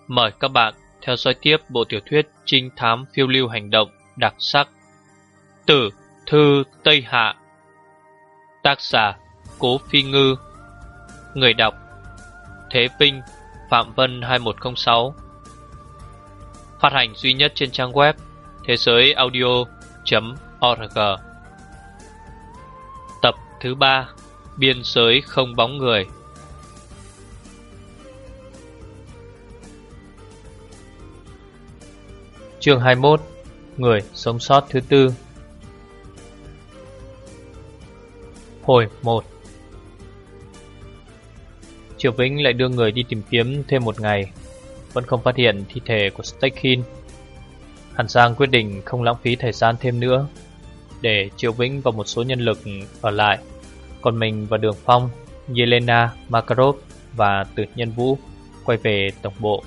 Mời các bạn theo dõi tiếp bộ tiểu thuyết trinh thám phiêu lưu hành động đặc sắc Tử Thư Tây Hạ. Tác giả Cố Phi Ngư. Người đọc Thế Vinh, Phạm Vân 2106. Phát hành duy nhất trên trang web thế giới audio.org. Tập thứ 3, Biên giới không bóng người. Chương 21, Người sống sót thứ tư. Hồi 1. Triệu Vĩnh lại đưa người đi tìm kiếm thêm một ngày, vẫn không phát hiện thi thể của Stekhin. Hàn Giang quyết định không lãng phí thời gian thêm nữa, để Triệu Vĩnh và một số nhân lực ở lại, còn mình và Đường Phong, Yelena, Makarov và Tử Nhân Vũ quay về tổng bộ.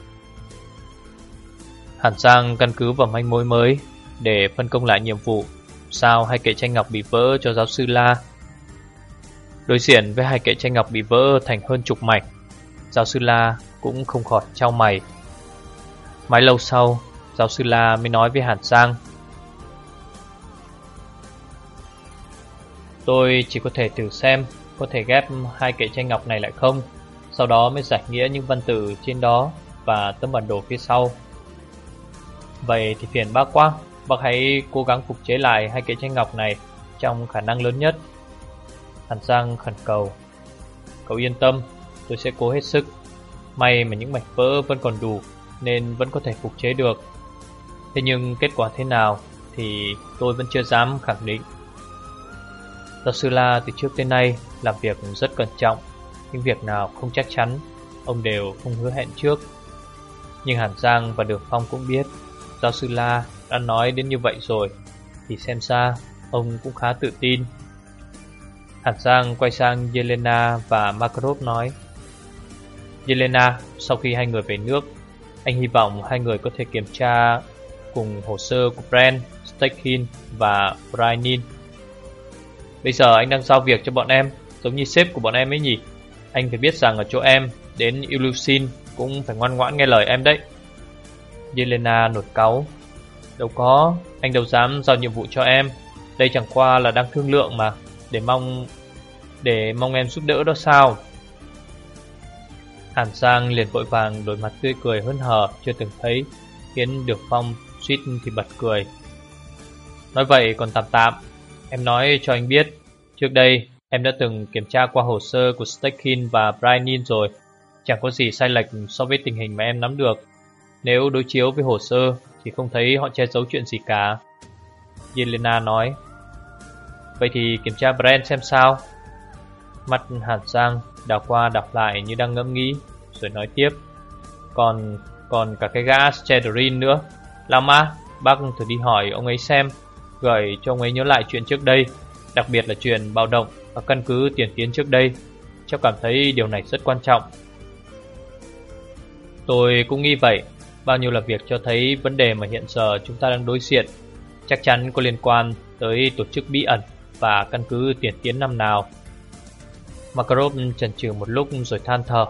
Hàn Giang căn cứ vào manh mối mới để phân công lại nhiệm vụ sao hai kệ tranh ngọc bị vỡ cho giáo sư La. Đối diện với hai kệ tranh ngọc bị vỡ thành hơn chục mảnh, giáo sư La cũng không khỏi chau mày. Mãi lâu sau, giáo sư La mới nói với Hàn Giang: "Tôi chỉ có thể thử xem có thể ghép hai kệ tranh ngọc này lại không, sau đó mới giải nghĩa những văn tự trên đó và tấm bản đồ phía sau. Vậy thì phiền bác quá, bác hãy cố gắng phục chế lại hai kệ tranh ngọc này trong khả năng lớn nhất." Hàn Giang khẩn cầu: "Cậu yên tâm, tôi sẽ cố hết sức. May mà những mảnh vỡ vẫn còn đủ nên vẫn có thể phục chế được. Thế nhưng kết quả thế nào thì tôi vẫn chưa dám khẳng định." Giáo sư La từ trước tới nay làm việc rất cẩn trọng, những việc nào không chắc chắn ông đều không hứa hẹn trước. Nhưng Hàn Giang và Đường Phong cũng biết giáo sư La đã nói đến như vậy rồi thì xem ra ông cũng khá tự tin. Hàn Giang quay sang Yelena và Makarov nói: "Yelena, sau khi hai người về nước, anh hy vọng hai người có thể kiểm tra cùng hồ sơ của Brand, Stekhin và Bryanin. Bây giờ anh đang giao việc cho bọn em, giống như sếp của bọn em ấy nhỉ. Anh phải biết rằng ở chỗ em, đến Ilusin cũng phải ngoan ngoãn nghe lời em đấy." Yelena nổi cáu: "Đâu có, anh đâu dám giao nhiệm vụ cho em. Đây chẳng qua là đang thương lượng mà, để mong em giúp đỡ đó sao?" Hàn Giang liền vội vàng đổi mặt tươi cười hớn hở chưa từng thấy, khiến Đường Phong suýt thì bật cười. "Nói vậy còn tạm tạm, em nói cho anh biết, trước đây em đã từng kiểm tra qua hồ sơ của Stekhin và Bryanin rồi. Chẳng có gì sai lệch so với tình hình mà em nắm được. Nếu đối chiếu với hồ sơ thì không thấy họ che giấu chuyện gì cả." Yelena nói: "Vậy thì kiểm tra Brand xem sao." Mắt Hàn Giang đảo qua đảo lại như đang ngẫm nghĩ, rồi nói tiếp: Còn cả cái gã Stederin nữa. Lama, bác thử đi hỏi ông ấy xem, gửi cho ông ấy nhớ lại chuyện trước đây, đặc biệt là chuyện bạo động ở căn cứ Tiền Tiến trước đây. Cháu cảm thấy điều này rất quan trọng." "Tôi cũng nghĩ vậy. Bao nhiêu là việc cho thấy vấn đề mà hiện giờ chúng ta đang đối diện chắc chắn có liên quan tới tổ chức bí ẩn và căn cứ Tiền Tiến năm nào." Makarov chần chừ một lúc rồi than thở: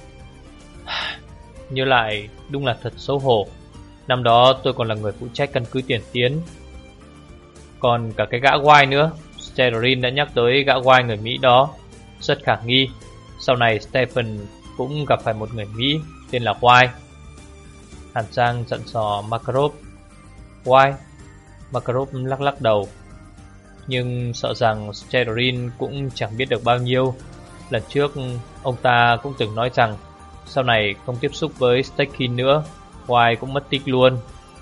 "Nhớ lại đúng là thật xấu hổ. Năm đó tôi còn là người phụ trách căn cứ Tiền Tiến. Còn cả cái gã White nữa. Stederin đã nhắc tới gã White người Mỹ đó, rất khả nghi. Sau này Stephen cũng gặp phải một người Mỹ tên là White." Hàn Giang dặn dò Makarov: "White?" Makarov lắc lắc đầu: "Nhưng sợ rằng Stederin cũng chẳng biết được bao nhiêu. Lần trước ông ta cũng từng nói rằng sau này không tiếp xúc với Stekhin nữa, White cũng mất tích luôn."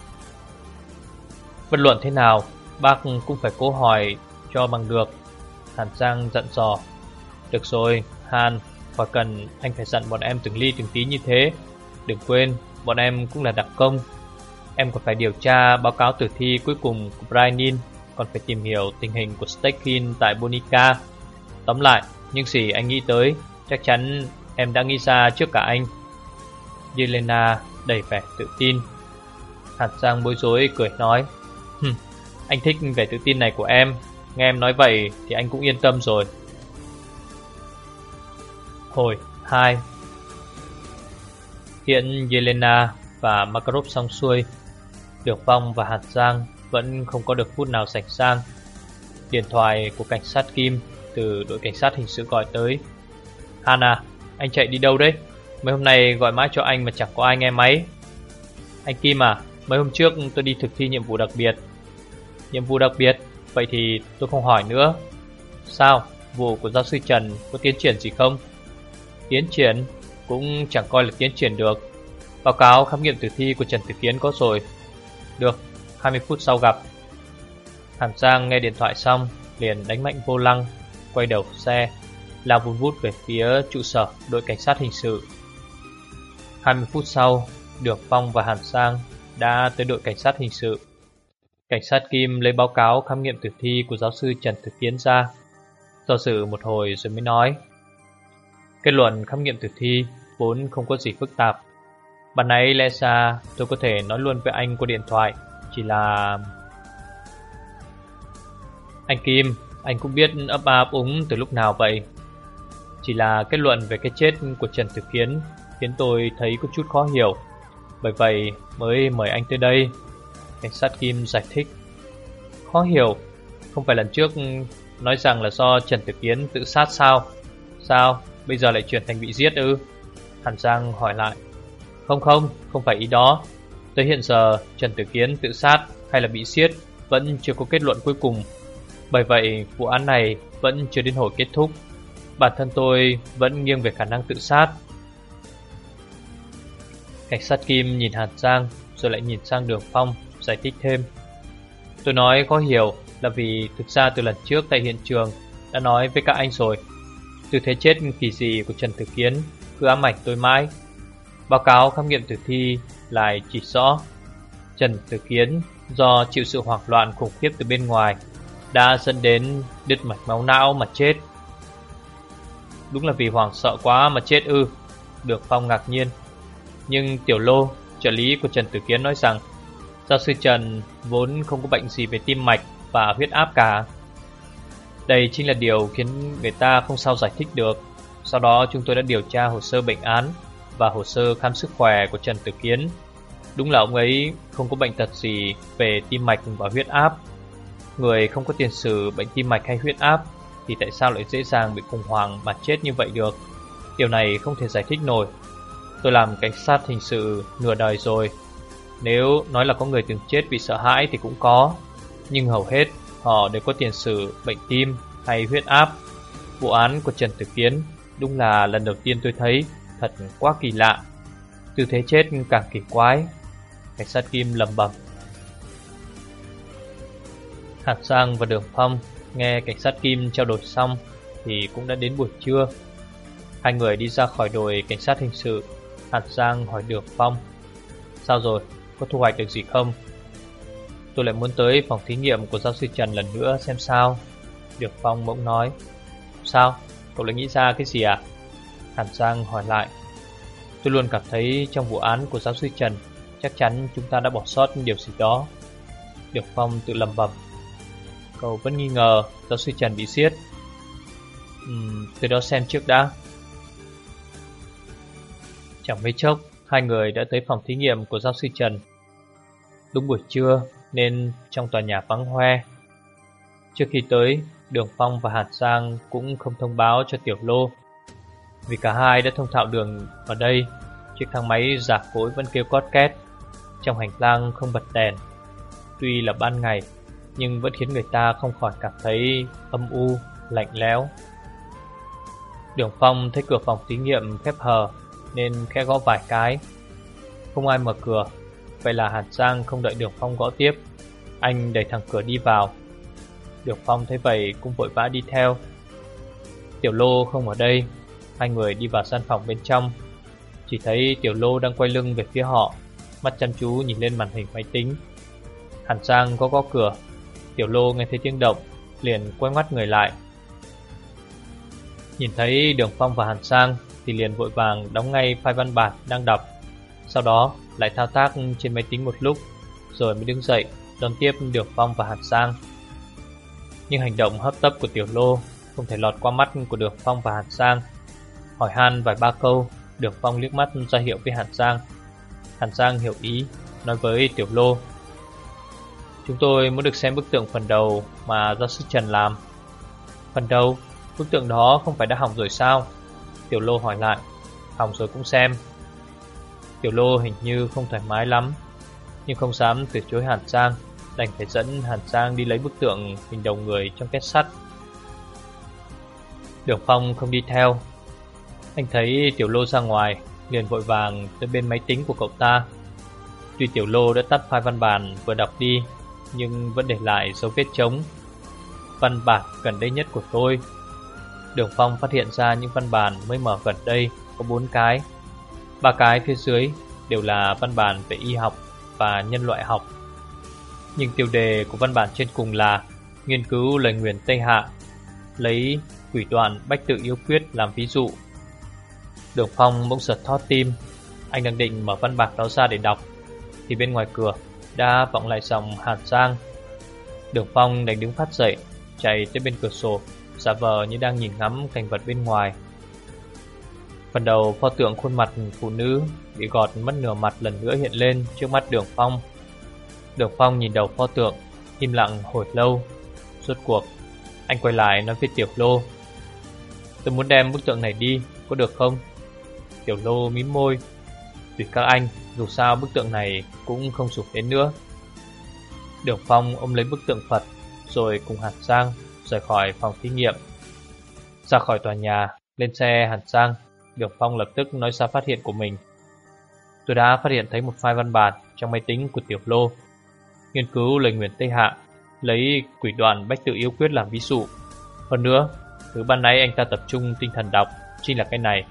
"Bất luận thế nào, bác cũng phải cố hỏi cho bằng được." Hàn Giang dặn dò: "Được rồi, Hàn, khỏi cần anh phải dặn bọn em từng ly từng tí như thế. Đừng quên, bọn em cũng là đặc công. Em còn phải điều tra báo cáo tử thi cuối cùng của Bryanin, còn phải tìm hiểu tình hình của Stekhin tại Bonica. Tóm lại, những gì anh nghĩ tới, chắc chắn em đã nghĩ ra trước cả anh." Yelena đầy vẻ tự tin. Hàn Giang bối rối cười nói: "Anh thích vẻ tự tin này của em. Nghe em nói vậy thì anh cũng yên tâm rồi." Hồi 2. Hiện Yelena và Makarov xong xuôi, Đường Phong và Hàn Giang vẫn không có được phút nào rảnh rang. Điện thoại của cảnh sát Kim từ đội cảnh sát hình sự gọi tới. Hàn à, anh chạy đi đâu đấy? Mấy hôm nay gọi mãi cho anh mà chẳng có ai nghe máy. Anh Kim à, mấy hôm trước tôi đi thực thi nhiệm vụ đặc biệt. Nhiệm vụ đặc biệt? Vậy thì tôi không hỏi nữa. Sao, vụ của giáo sư Trần có tiến triển gì không? Tiến triển? Cũng chẳng coi là tiến triển được. Báo cáo khám nghiệm tử thi của Trần Tử Kiến có rồi. Được, 20 phút sau gặp. Hàn Giang nghe điện thoại xong liền đánh mạnh vô lăng, quay đầu xe, lao vun vút về phía trụ sở đội cảnh sát hình sự. 20 phút sau, Đường Phong và Hàn Giang đã tới đội cảnh sát hình sự. Cảnh sát Kim lấy báo cáo khám nghiệm tử thi của giáo sư Trần Tử Kiến ra, do dự một hồi rồi mới nói. Kết luận khám nghiệm tử thi vốn không có gì phức tạp. Ban nãy lẽ ra tôi có thể nói luôn với anh qua điện thoại, chỉ là... Anh Kim, anh cũng biết ấp a ấp úng từ lúc nào vậy. Chỉ là kết luận về cái chết của Trần Tử Kiến khiến tôi thấy có chút khó hiểu, bởi vậy mới mời anh tới đây. Cảnh sát Kim giải thích. Khó hiểu? Không phải lần trước nói rằng là do Trần Tử Kiến tự sát sao? Sao, bây giờ lại chuyển thành bị giết ư? Hàn Giang hỏi lại. Không phải ý đó. Tới hiện giờ Trần Tử Kiến tự sát hay là bị giết vẫn chưa có kết luận cuối cùng. Bởi vậy vụ án này vẫn chưa đến hồi kết thúc. Bản thân tôi vẫn nghiêng về khả năng tự sát. Cảnh sát Kim nhìn Hàn Giang rồi lại nhìn sang Đường Phong, giải thích thêm. Tôi nói khó hiểu là vì thực ra từ lần trước tại hiện trường đã nói với các anh rồi. Tư thế chết kỳ dị của Trần Tử Kiến cứ ám ảnh tôi mãi. Báo cáo khám nghiệm tử thi lại chỉ rõ Trần Tử Kiến do chịu sự hoảng loạn khủng khiếp từ bên ngoài đã dẫn đến đứt mạch máu não mà chết. Đúng là vì hoảng sợ quá mà chết ư? Đường Phong ngạc nhiên. Nhưng Tiểu Lô, trợ lý của Trần Tử Kiến nói rằng giáo sư Trần vốn không có bệnh gì về tim mạch và huyết áp cả. Đây chính là điều khiến người ta không sao giải thích được. Sau đó chúng tôi đã điều tra hồ sơ bệnh án và hồ sơ khám sức khỏe của Trần Tử Kiến. Đúng là ông ấy không có bệnh tật gì về tim mạch và huyết áp. Người không có tiền sử bệnh tim mạch hay huyết áp thì tại sao lại dễ dàng bị khủng hoảng mà chết như vậy được? Điều này không thể giải thích nổi. Tôi làm cảnh sát hình sự nửa đời rồi. Nếu nói là có người từng chết vì sợ hãi thì cũng có, nhưng hầu hết họ đều có tiền sử bệnh tim hay huyết áp. Vụ án của Trần Tử Kiến đúng là lần đầu tiên tôi thấy, thật quá kỳ lạ. Tư thế chết càng kỳ quái. Cảnh sát Kim lẩm bẩm. Hàn Giang và Đường Phong nghe cảnh sát Kim trao đổi xong thì cũng đã đến buổi trưa. Hai người đi ra khỏi đội cảnh sát hình sự. Hàn Giang hỏi Đường Phong. Sao rồi, có thu hoạch được gì không? Tôi lại muốn tới phòng thí nghiệm của giáo sư Trần lần nữa xem sao. Đường Phong bỗng nói. Sao, cậu lại nghĩ ra cái gì à? Hàn Giang hỏi lại. Tôi luôn cảm thấy trong vụ án của giáo sư Trần chắc chắn chúng ta đã bỏ sót điều gì đó. Đường Phong tự lẩm bẩm. Cậu vẫn nghi ngờ giáo sư Trần bị giết. Từ đó xem trước đã. Chẳng mấy chốc hai người đã tới phòng thí nghiệm của giáo sư Trần. Đúng buổi trưa nên trong tòa nhà vắng hoe. Trước khi tới, Đường Phong và Hàn Giang cũng không thông báo cho Tiểu Lô, vì cả hai đã thông thạo đường ở đây. Chiếc thang máy rạc cối vẫn kêu cót két. Trong hành lang không bật đèn. Tuy là ban ngày nhưng vẫn khiến người ta không khỏi cảm thấy âm u, lạnh lẽo. Đường Phong thấy cửa phòng thí nghiệm khép hờ nên khẽ gõ vài cái. Không ai mở cửa. Vậy là Hàn Giang không đợi Đường Phong gõ tiếp, anh đẩy thẳng cửa đi vào. Đường Phong thấy vậy cũng vội vã đi theo. Tiểu Lô không ở đây. Hai người đi vào gian phòng bên trong. Chỉ thấy Tiểu Lô đang quay lưng về phía họ, mắt chăm chú nhìn lên màn hình máy tính. Hàn Giang gõ cửa. Tiểu Lô nghe thấy tiếng động liền quay ngoắt người lại. Nhìn thấy Đường Phong và Hàn Giang thì liền vội vàng đóng ngay file văn bản đang đọc. Sau đó lại thao tác trên máy tính một lúc, rồi mới đứng dậy đón tiếp Đường Phong và Hàn Giang. Nhưng hành động hấp tấp của Tiểu Lô không thể lọt qua mắt của Đường Phong và Hàn Giang. Hỏi han vài ba câu, Đường Phong liếc mắt ra hiệu với Hàn Giang. Hàn Giang hiểu ý, nói với Tiểu Lô: chúng tôi muốn được xem bức tượng phần đầu mà giáo sư Trần làm. Phần đầu? Bức tượng đó không phải đã hỏng rồi sao? Tiểu Lô hỏi lại. Hỏng rồi cũng xem. Tiểu Lô hình như không thoải mái lắm, nhưng không dám từ chối Hàn Giang, đành phải dẫn Hàn Giang đi lấy bức tượng hình đầu người trong két sắt. Đường Phong không đi theo. Anh thấy Tiểu Lô ra ngoài, liền vội vàng tới bên máy tính của cậu ta. Tuy Tiểu Lô đã tắt file văn bản vừa đọc đi, nhưng vẫn để lại dấu vết trống. Văn bản gần đây nhất của tôi. Đường Phong phát hiện ra những văn bản mới mở gần đây có 4 cái. 3 cái phía dưới đều là văn bản về y học và nhân loại học, nhưng tiêu đề của văn bản trên cùng là nghiên cứu lời nguyền Tây Hạ, lấy quỷ đoạn Bách Tự Yếu Quyết làm ví dụ. Đường Phong bỗng giật thót tim. Anh đang định mở văn bản đó ra để đọc, thì bên ngoài cửa đã vọng lại giọng Hàn Giang. Đường Phong đành đứng phát dậy, chạy tới bên cửa sổ, giả vờ như đang nhìn ngắm cảnh vật bên ngoài. Phần đầu pho tượng khuôn mặt phụ nữ bị gọt mất nửa mặt lần nữa hiện lên trước mắt Đường Phong. Đường Phong nhìn đầu pho tượng, im lặng hồi lâu. Rốt cuộc anh quay lại nói với Tiểu Lô: tôi muốn đem bức tượng này đi, có được không? Tiểu Lô mím môi: tùy các anh, dù sao bức tượng này cũng không dùng đến nữa. Đường Phong ôm lấy bức tượng Phật, rồi cùng Hàn Giang rời khỏi phòng thí nghiệm. Ra khỏi tòa nhà, lên xe Hàn Giang, Đường Phong lập tức nói ra phát hiện của mình. Tôi đã phát hiện thấy một file văn bản trong máy tính của Tiểu Lô, nghiên cứu lời nguyền Tây Hạ, lấy quỷ đoạn Bách Tự Yếu Quyết làm ví dụ. Hơn nữa, thứ ban nãy anh ta tập trung tinh thần đọc chính là cái này.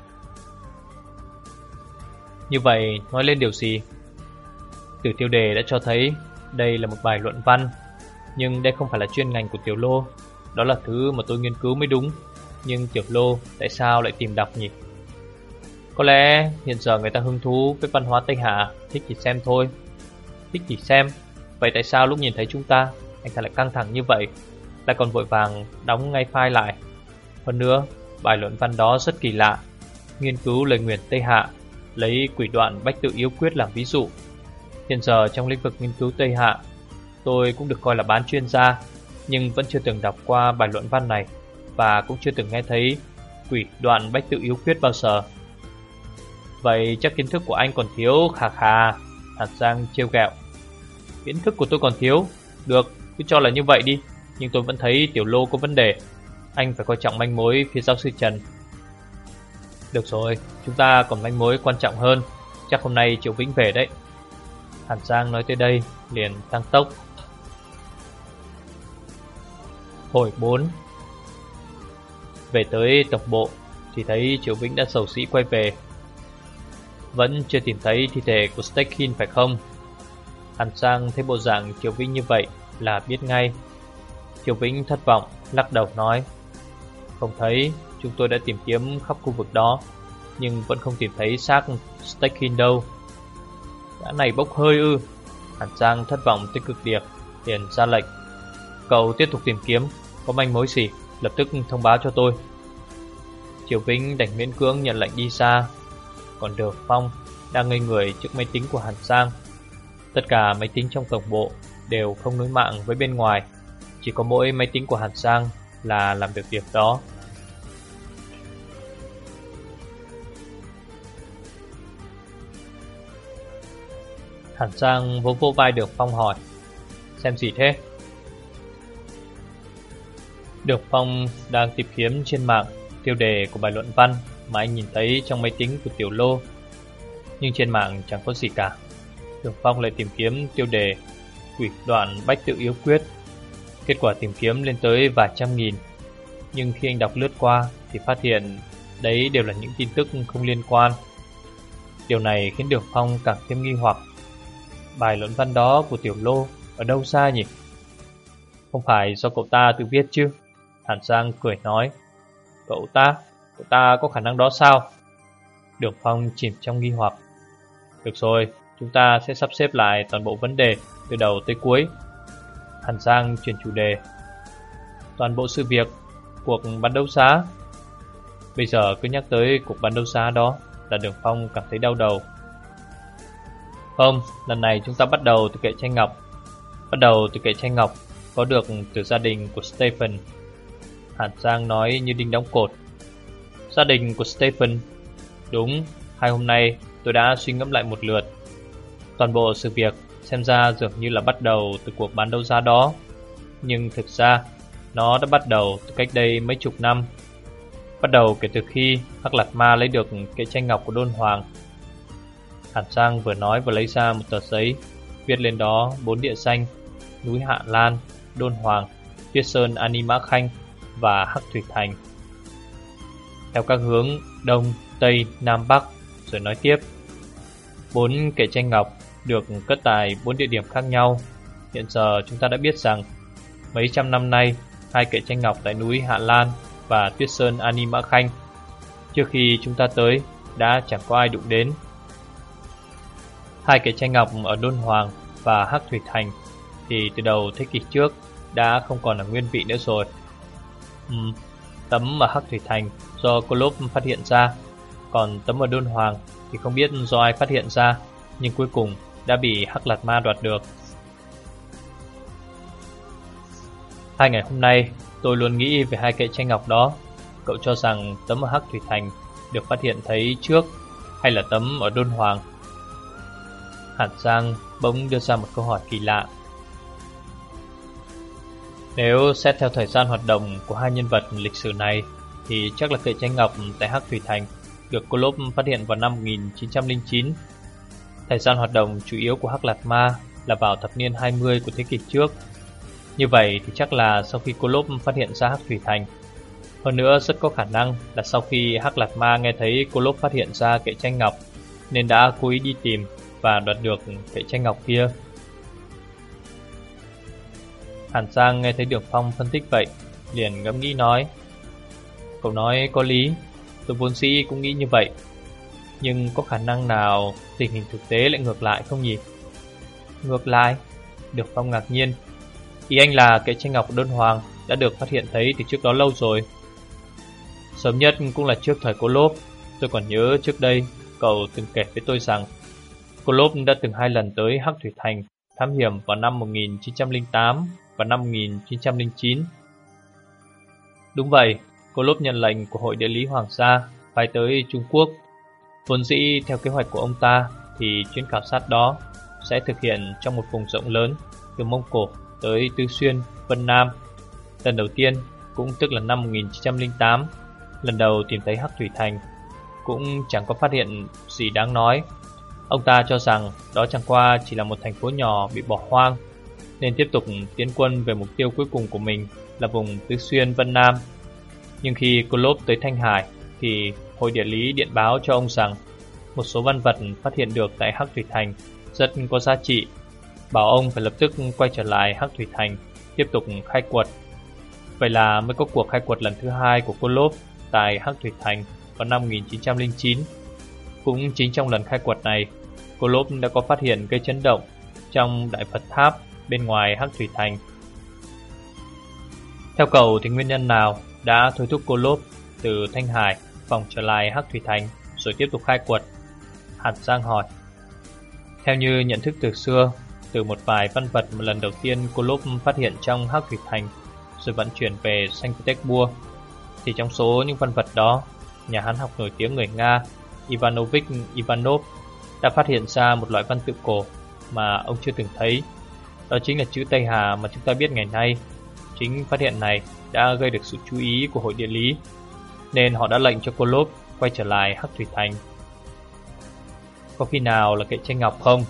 Như vậy nói lên điều gì? Từ tiêu đề đã cho thấy đây là một bài luận văn, nhưng đây không phải là chuyên ngành của Tiểu Lô. Đó là thứ mà tôi nghiên cứu mới đúng, nhưng Tiểu Lô tại sao lại tìm đọc nhỉ? Có lẽ hiện giờ người ta hứng thú với văn hóa Tây Hạ, thích thì xem thôi. Thích thì xem. Vậy tại sao lúc nhìn thấy chúng ta, anh ta lại căng thẳng như vậy, lại còn vội vàng đóng ngay file lại? Hơn nữa, bài luận văn đó rất kỳ lạ. Nghiên cứu lời nguyền Tây Hạ, lấy quỷ đoạn Bách Tự Yếu Quyết làm ví dụ. Hiện giờ trong lĩnh vực nghiên cứu Tây Hạ, tôi cũng được coi là bán chuyên gia, nhưng vẫn chưa từng đọc qua bài luận văn này, và cũng chưa từng nghe thấy quỷ đoạn Bách Tự Yếu Quyết bao giờ. Vậy chắc kiến thức của anh còn thiếu khà khà. Hàn Giang trêu ghẹo. Kiến thức của tôi còn thiếu? Được, cứ cho là như vậy đi, nhưng tôi vẫn thấy Tiểu Lô có vấn đề. Anh phải coi trọng manh mối phía giáo sư Trần. Được rồi, chúng ta còn manh mối quan trọng hơn. Chắc hôm nay Triệu Vĩnh về đấy. Hàn Giang nói tới đây liền tăng tốc. Hồi 4. Về tới tổng bộ thì thấy Triệu Vĩnh đã sầu sĩ quay về. Vẫn chưa tìm thấy thi thể của Stekhin phải không? Hàn Giang thấy bộ dạng Triệu Vĩnh như vậy là biết ngay. Triệu Vĩnh thất vọng, lắc đầu nói: không thấy, chúng tôi đã tìm kiếm khắp khu vực đó, nhưng vẫn không tìm thấy xác Stekhin đâu. Gã này bốc hơi ư? Hàn Giang thất vọng tới cực điểm, liền ra lệnh: cậu tiếp tục tìm kiếm, có manh mối gì lập tức thông báo cho tôi. Triệu Vĩnh đành miễn cưỡng nhận lệnh đi xa. Còn Đường Phong đang ngây người trước máy tính của Hàn Giang. Tất cả máy tính trong tổng bộ đều không nối mạng với bên ngoài, chỉ có mỗi máy tính của Hàn Giang là làm được việc đó. Hàn Giang vỗ vỗ vai Đường Phong hỏi: xem gì thế? Đường Phong đang tìm kiếm trên mạng tiêu đề của bài luận văn mà anh nhìn thấy trong máy tính của Tiểu Lô, nhưng trên mạng chẳng có gì cả. Đường Phong lại tìm kiếm tiêu đề quỷ đoạn Bách Tự Yếu Quyết. Kết quả tìm kiếm lên tới vài trăm nghìn, nhưng khi anh đọc lướt qua thì phát hiện đấy đều là những tin tức không liên quan. Điều này khiến Đường Phong càng thêm nghi hoặc. Bài luận văn đó của Tiểu Lô ở đâu ra nhỉ? Không phải do cậu ta tự viết chứ? Hàn Giang cười nói: Cậu ta có khả năng đó sao? Đường Phong chìm trong nghi hoặc. Được rồi, chúng ta sẽ sắp xếp lại toàn bộ vấn đề từ đầu tới cuối. Hàn Giang chuyển chủ đề: toàn bộ sự việc, cuộc bán đấu giá. Bây giờ cứ nhắc tới cuộc bán đấu giá đó là Đường Phong cảm thấy đau đầu. Không, lần này chúng ta bắt đầu từ kệ tranh ngọc. Bắt đầu từ kệ tranh ngọc có được từ gia đình của Stephen. Hàn Giang nói như đinh đóng cột. Gia đình của Stephen? Đúng, 2 hôm nay tôi đã suy ngẫm lại một lượt. Toàn bộ sự việc xem ra dường như là bắt đầu từ cuộc bán đấu giá đó. Nhưng thực ra nó đã bắt đầu từ cách đây mấy chục năm. Bắt đầu kể từ khi Hắc Lạt Ma lấy được kệ tranh ngọc của Đôn Hoàng. Hàn Giang vừa nói vừa lấy ra một tờ giấy, viết lên đó 4 địa danh: núi Hạ Lan, Đôn Hoàng, Tuyết Sơn Ani Mã Khanh và Hắc Thủy Thành, theo các hướng Đông, Tây, Nam, Bắc. Rồi nói tiếp: 4 kệ tranh ngọc được cất tại 4 địa điểm khác nhau. Hiện giờ chúng ta đã biết rằng mấy trăm năm nay 2 kệ tranh ngọc tại núi Hạ Lan và Tuyết Sơn Ani Mã Khanh, trước khi chúng ta tới, đã chẳng có ai đụng đến. 2 kệ tranh ngọc ở Đôn Hoàng và Hắc Thủy Thành thì từ đầu thế kỷ trước đã không còn là nguyên vị nữa rồi. Tấm ở Hắc Thủy Thành do Kolov phát hiện ra, còn tấm ở Đôn Hoàng thì không biết do ai phát hiện ra, nhưng cuối cùng đã bị Hắc Lạt Ma đoạt được. 2 ngày hôm nay tôi luôn nghĩ về 2 kệ tranh ngọc đó. Cậu cho rằng tấm ở Hắc Thủy Thành được phát hiện thấy trước, hay là tấm ở Đôn Hoàng? Hàn Giang bỗng đưa ra một câu hỏi kỳ lạ. Nếu xét theo thời gian hoạt động của 2 nhân vật lịch sử này thì chắc là kệ tranh ngọc tại Hắc Thủy Thành được Kolov phát hiện vào năm 1909. Thời gian hoạt động chủ yếu của Hắc Lạt Ma là vào thập niên 20 của thế kỷ trước. Như vậy thì chắc là sau khi Kolov phát hiện ra Hắc Thủy Thành. Hơn nữa rất có khả năng là sau khi Hắc Lạt Ma nghe thấy Kolov phát hiện ra kệ tranh ngọc nên đã cố ý đi tìm và đoạt được kệ tranh ngọc kia. Hàn Giang nghe thấy Đường Phong phân tích vậy, liền ngẫm nghĩ nói: cậu nói có lý, tôi vốn dĩ cũng nghĩ như vậy. Nhưng có khả năng nào tình hình thực tế lại ngược lại không nhỉ? Ngược lại? Đường Phong ngạc nhiên. Ý anh là kệ tranh ngọc của Đôn Hoàng đã được phát hiện thấy từ trước đó lâu rồi. Sớm nhất cũng là trước thời Kolov. Tôi còn nhớ trước đây cậu từng kể với tôi rằng Kolov đã từng 2 lần tới Hắc Thủy Thành thám hiểm vào năm 1908 và năm 1909. Đúng vậy, Kolov nhận lệnh của Hội Địa lý Hoàng gia phái tới Trung Quốc. Vốn dĩ theo kế hoạch của ông ta thì chuyến khảo sát đó sẽ thực hiện trong một vùng rộng lớn từ Mông Cổ tới Tư Xuyên, Vân Nam. Lần đầu tiên cũng tức là năm 1908, lần đầu tìm thấy Hắc Thủy Thành, cũng chẳng có phát hiện gì đáng nói. Ông ta cho rằng đó chẳng qua chỉ là một thành phố nhỏ bị bỏ hoang, nên tiếp tục tiến quân về mục tiêu cuối cùng của mình là vùng Tứ Xuyên, Vân Nam. Nhưng khi Kolov tới Thanh Hải thì Hội Địa lý điện báo cho ông rằng một số văn vật phát hiện được tại Hắc Thủy Thành rất có giá trị, bảo ông phải lập tức quay trở lại Hắc Thủy Thành tiếp tục khai quật. Vậy là mới có cuộc khai quật lần thứ 2 của Kolov tại Hắc Thủy Thành vào năm 1909. Cũng chính trong lần khai quật này, Kolov đã có phát hiện gây chấn động trong Đại Phật Tháp bên ngoài Hắc Thủy Thành. Theo cậu thì nguyên nhân nào đã thôi thúc Kolov từ Thanh Hải vòng trở lại Hắc Thủy Thành rồi tiếp tục khai quật? Hàn Giang hỏi. Theo như nhận thức từ xưa, từ một vài văn vật mà lần đầu tiên Kolov phát hiện trong Hắc Thủy Thành rồi vận chuyển về Saint Petersburg, thì trong số những văn vật đó, nhà Hán học nổi tiếng người Nga Ivanovich Ivanov đã phát hiện ra một loại văn tự cổ mà ông chưa từng thấy. Đó chính là chữ Tây Hà mà chúng ta biết ngày nay. Chính phát hiện này đã gây được sự chú ý của Hội Địa lý, nên họ đã lệnh cho Kolov quay trở lại Hắc Thủy Thành. Có khi nào là kệ tranh ngọc không?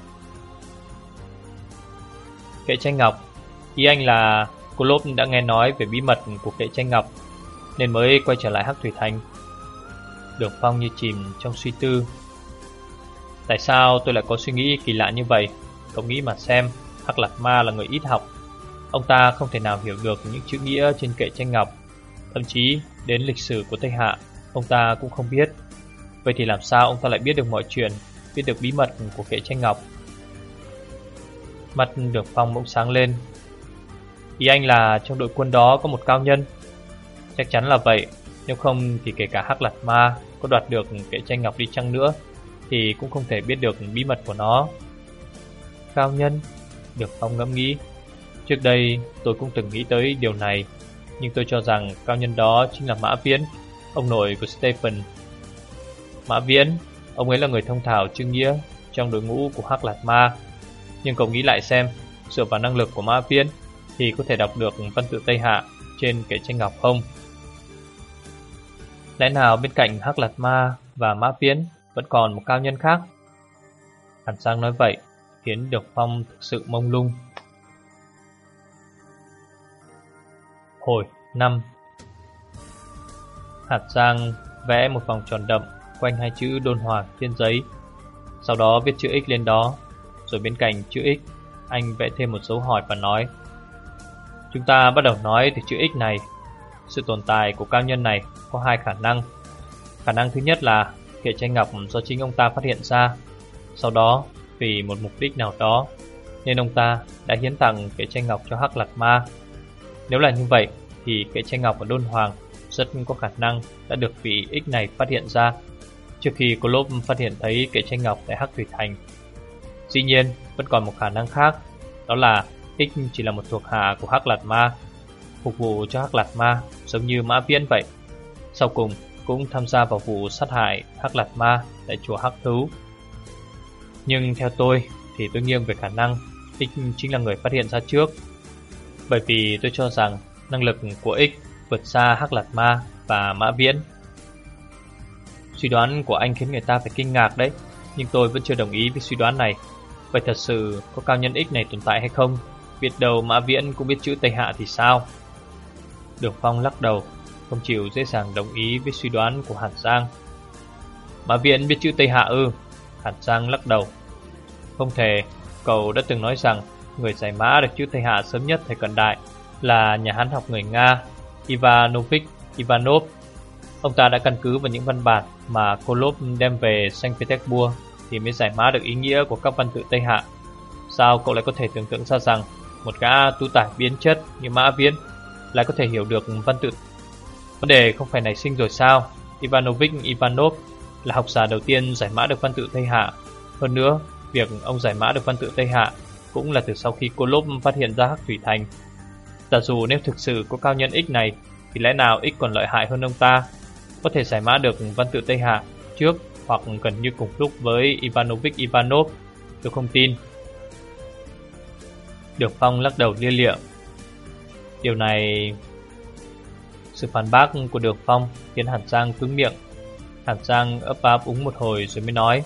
Kệ tranh ngọc? Ý anh là Kolov đã nghe nói về bí mật của kệ tranh ngọc nên mới quay trở lại Hắc Thủy Thành. Đường Phong như chìm trong suy tư. Tại sao tôi lại có suy nghĩ kỳ lạ như vậy? Cậu nghĩ mà xem, Hắc Lạt Ma là người ít học. Ông ta không thể nào hiểu được những chữ nghĩa trên kệ tranh ngọc. Thậm chí đến lịch sử của Tây Hạ ông ta cũng không biết. Vậy thì làm sao ông ta lại biết được mọi chuyện, biết được bí mật của kệ tranh ngọc? Mắt Đường Phong bỗng sáng lên. Ý anh là trong đội quân đó có một cao nhân? Chắc chắn là vậy. Nếu không thì kể cả Hắc Lạt Ma có đoạt được kệ tranh ngọc đi chăng nữa thì cũng không thể biết được bí mật của nó. Cao nhân? Được Phong ngẫm nghĩ. Trước đây tôi cũng từng nghĩ tới điều này, nhưng tôi cho rằng cao nhân đó chính là Mã Viễn, ông nội của Stephen. Mã Viễn, ông ấy là người thông thạo chữ nghĩa trong đội ngũ của Hắc Lạt Ma. Nhưng cậu nghĩ lại xem, dựa vào năng lực của Mã Viễn thì có thể đọc được văn tự Tây Hạ trên kệ tranh ngọc không? Lẽ nào bên cạnh Hắc Lạt Ma và Mã Viễn vẫn còn một cao nhân khác? Hàn Giang nói vậy khiến Được Phong thực sự mông lung. Hồi 5. Hàn Giang vẽ một vòng tròn đậm quanh hai chữ Đôn Hoàng trên giấy, sau đó viết chữ X lên đó, rồi bên cạnh chữ X anh vẽ thêm một dấu hỏi và nói: chúng ta bắt đầu nói từ chữ X này. Sự tồn tại của cao nhân này có hai khả năng. Khả năng thứ nhất là kệ tranh ngọc do chính ông ta phát hiện ra, sau đó vì một mục đích nào đó nên ông ta đã hiến tặng kệ tranh ngọc cho Hắc Lạt Ma. Nếu là như vậy thì kệ tranh ngọc ở Đôn Hoàng rất có khả năng đã được vị X này phát hiện ra trước khi Clop phát hiện thấy kệ tranh ngọc tại Hắc Thủy Thành. Dĩ nhiên vẫn còn một khả năng khác, đó là X chỉ là một thuộc hạ của Hắc Lạt Ma, phục vụ cho Hắc Lạt Ma giống như Mã Viễn vậy. Sau cùng cũng tham gia vào vụ sát hại Hắc Lạt Ma tại chùa Hắc Thú. Nhưng theo tôi thì tôi nghiêng về khả năng X chính là người phát hiện ra trước, bởi vì tôi cho rằng năng lực của X vượt xa Hắc Lạt Ma và Mã Viễn. Suy đoán của anh khiến người ta phải kinh ngạc đấy, nhưng tôi vẫn chưa đồng ý với suy đoán này. Vậy thật sự có cao nhân X này tồn tại hay không? Biết đâu Mã Viễn cũng biết chữ Tây Hạ thì sao? Đường Phong lắc đầu, không chịu dễ dàng đồng ý với suy đoán của Hàn Giang. Mã Viễn biết chữ Tây Hạ ư? Hàn Giang lắc đầu. Không thể, cậu đã từng nói rằng người giải mã được chữ Tây Hạ sớm nhất thời cận đại là nhà Hán học người Nga Ivanovich Ivanov. Ông ta đã căn cứ vào những văn bản mà Kolov đem về Saint Petersburg thì mới giải mã được ý nghĩa của các văn tự Tây Hạ. Sao cậu lại có thể tưởng tượng ra rằng một gã tú tài biến chất như Mã Viễn lại có thể hiểu được văn tự? Vấn đề không phải nảy sinh rồi sao? Ivanovich Ivanov là học giả đầu tiên giải mã được văn tự Tây Hạ. Hơn nữa, việc ông giải mã được văn tự Tây Hạ cũng là từ sau khi Kolov phát hiện ra Hắc Thủy Thành. Giả dụ nếu thực sự có cao nhân X này thì lẽ nào X còn lợi hại hơn ông ta, có thể giải mã được văn tự Tây Hạ trước hoặc gần như cùng lúc với Ivanovich Ivanov? Tôi không tin. Đường Phong lắc đầu lia lịa. Điều này... Sự phản bác của Đường Phong khiến Hàn Giang cứng miệng. Hàn Giang ấp áp úng một hồi rồi mới nói: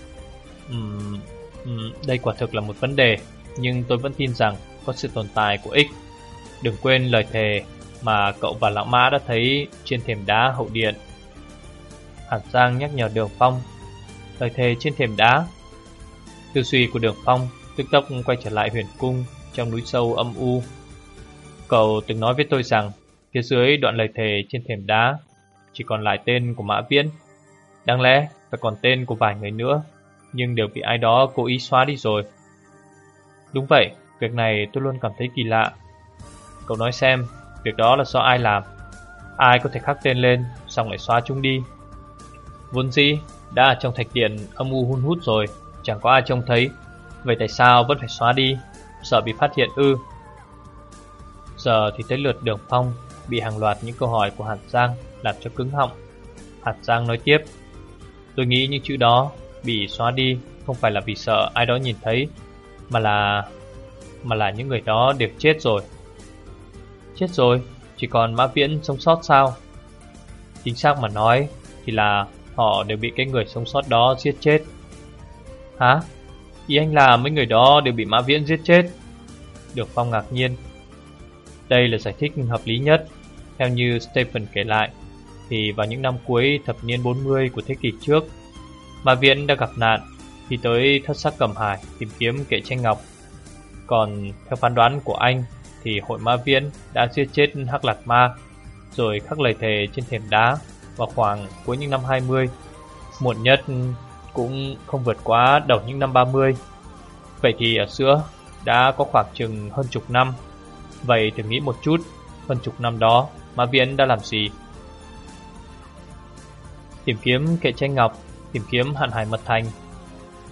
đây quả thực là một vấn đề, nhưng tôi vẫn tin rằng có sự tồn tại của X. Đừng quên lời thề mà cậu và Lão Mã đã thấy trên thềm đá hậu điện. Hàn Giang nhắc nhở Đường Phong. Lời thề trên thềm đá? Tư duy của Đường Phong tức tốc quay trở lại huyền cung trong núi sâu âm u. Cậu từng nói với tôi rằng phía dưới đoạn lời thề trên thềm đá chỉ còn lại tên của Mã Viễn. Đáng lẽ phải còn tên của vài người nữa, nhưng đều bị ai đó cố ý xóa đi rồi. Đúng vậy, việc này tôi luôn cảm thấy kỳ lạ. Cậu nói xem, việc đó là do ai làm? Ai có thể khắc tên lên xong lại xóa chúng đi? Vốn dĩ đã ở trong thạch điện âm u hun hút rồi, chẳng có ai trông thấy, vậy tại sao vẫn phải xóa đi? Sợ bị phát hiện ư? Giờ thì tới lượt Đường Phong bị hàng loạt những câu hỏi của Hàn Giang làm cho cứng họng. Hàn Giang nói tiếp: tôi nghĩ những chữ đó bị xóa đi không phải là vì sợ ai đó nhìn thấy, mà là những người đó đều chết rồi. Chết rồi? Chỉ còn Mã Viễn sống sót sao? Chính xác mà nói thì là họ đều bị cái người sống sót đó giết chết. Hả? Ý anh là mấy người đó đều bị Mã Viễn giết chết? Đường Phong ngạc nhiên. Đây là giải thích hợp lý nhất. Theo như Stephen kể lại thì vào những năm cuối thập niên 40 của thế kỷ trước, Mã Viễn đã gặp nạn khi tới Thất Sắc Cầm Hải tìm kiếm kệ tranh ngọc. Còn theo phán đoán của anh thì hội Mã Viễn đã giết chết Hắc Lạt Ma rồi khắc lời thề trên thềm đá vào khoảng cuối những năm 20, muộn nhất cũng không vượt quá đầu những năm 30. Vậy thì ở giữa đã có khoảng chừng hơn chục năm. Vậy thử nghĩ một chút, hơn chục năm đó Mã Viễn đã làm gì? Tìm kiếm kệ tranh ngọc, tìm kiếm Hạn Hải Mật Thành,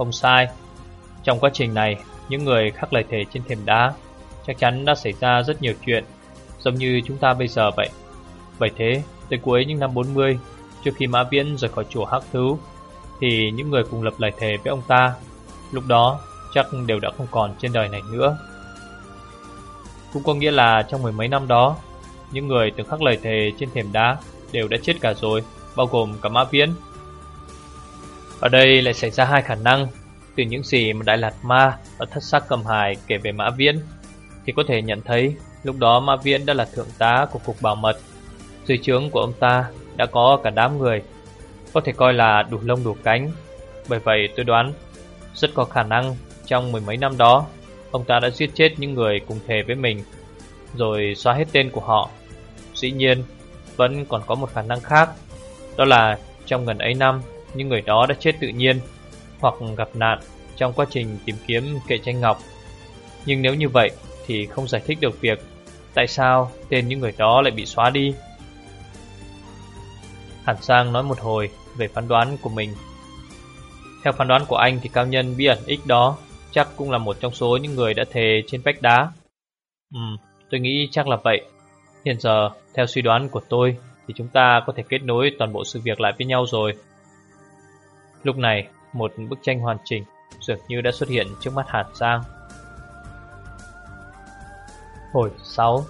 Không sai. Trong quá trình này, những người khắc lời thề trên thềm đá chắc chắn đã xảy ra rất nhiều chuyện, giống như chúng ta bây giờ vậy. Bởi thế, tới cuối những năm 40, trước khi Mã Viễn rời khỏi chùa Hắc Thú, thì những người cùng lập lời thề với ông ta lúc đó chắc đều đã không còn trên đời này nữa. Cũng có nghĩa là trong mười mấy năm đó, những người từng khắc lời thề trên thềm đá đều đã chết cả rồi, bao gồm cả Mã Viễn. Ở đây lại xảy ra hai khả năng. Từ những gì mà Đại Lạt Ma và Thất Sắc Cầm Hài kể về Mã Viễn thì có thể nhận thấy lúc đó Mã Viễn đã là thượng tá của Cục Bảo Mật. Dưới trướng của ông ta đã có cả đám người, có thể coi là đủ lông đủ cánh. Bởi vậy tôi đoán rất có khả năng trong mười mấy năm đó ông ta đã giết chết những người cùng thề với mình, rồi xóa hết tên của họ. Dĩ nhiên, vẫn còn có một khả năng khác, đó là trong gần ấy năm, những người đó đã chết tự nhiên hoặc gặp nạn trong quá trình tìm kiếm kệ tranh ngọc. Nhưng nếu như vậy thì không giải thích được việc tại sao tên những người đó lại bị xóa đi. Hàn Sang nói một hồi về phán đoán của mình. Theo phán đoán của anh thì cao nhân bí ẩn X đó chắc cũng là một trong số những người đã thề trên vách đá. Tôi nghĩ chắc là vậy. Hiện giờ, theo suy đoán của tôi thì chúng ta có thể kết nối toàn bộ sự việc lại với nhau rồi. Lúc này, một bức tranh hoàn chỉnh dường như đã xuất hiện trước mắt Hàn Sang. Hồi 6.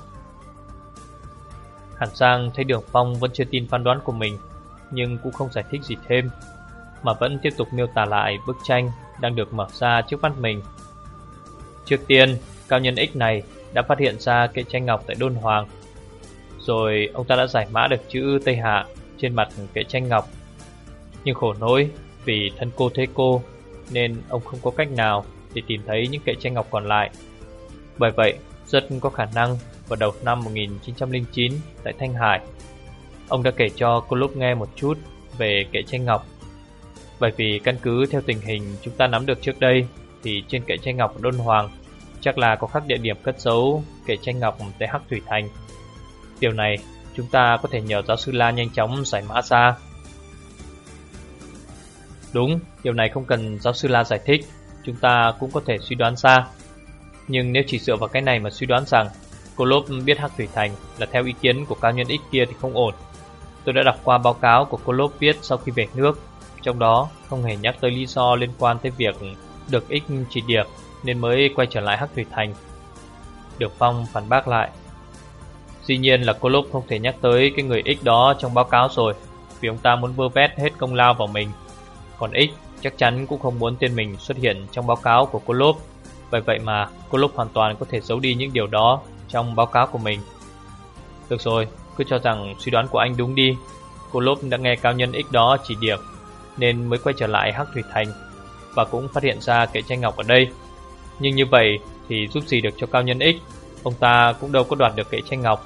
Hàn Sang thấy Đường Phong vẫn chưa tin phán đoán của mình, nhưng cũng không giải thích gì thêm, mà vẫn tiếp tục miêu tả lại bức tranh đang được mở ra trước mắt mình. Trước tiên, cao nhân X này đã phát hiện ra kệ tranh ngọc tại Đôn Hoàng. Rồi ông ta đã giải mã được chữ Tây Hạ trên mặt kệ tranh ngọc. Nhưng khổ nỗi, vì thân cô thế cô nên ông không có cách nào để tìm thấy những kệ tranh ngọc còn lại. Bởi vậy, rất có khả năng vào đầu năm 1909 tại Thanh Hải, ông đã kể cho cô Lốp nghe một chút về kệ tranh ngọc. Bởi vì căn cứ theo tình hình chúng ta nắm được trước đây thì trên kệ tranh ngọc ở Đôn Hoàng chắc là có khắc địa điểm cất giấu kệ tranh ngọc tại Hắc Thủy Thành. Điều này chúng ta có thể nhờ giáo sư La nhanh chóng giải mã ra. Đúng, điều này không cần giáo sư La giải thích, chúng ta cũng có thể suy đoán ra. Nhưng nếu chỉ dựa vào cái này mà suy đoán rằng cô Lốp biết Hắc Thủy Thành là theo ý kiến của cao nhân X kia thì không ổn. Tôi đã đọc qua báo cáo của cô Lốp viết sau khi về nước, trong đó không hề nhắc tới lý do liên quan tới việc được X chỉ điểm nên mới quay trở lại Hắc Thủy Thành. Đường Phong phản bác lại. Dĩ nhiên là cô Lốp không thể nhắc tới cái người X đó trong báo cáo rồi, vì ông ta muốn vơ vét hết công lao vào mình. Còn X chắc chắn cũng không muốn tên mình xuất hiện trong báo cáo của cô Lốp. Bởi vậy mà cô Lốp hoàn toàn có thể giấu đi những điều đó trong báo cáo của mình. Được rồi, cứ cho rằng suy đoán của anh đúng đi. Cô Lốp đã nghe cao nhân X đó chỉ điểm nên mới quay trở lại Hắc Thủy Thành và cũng phát hiện ra kệ tranh ngọc ở đây. Nhưng như vậy thì giúp gì được cho cao nhân X? Ông ta cũng đâu có đoạt được kệ tranh ngọc.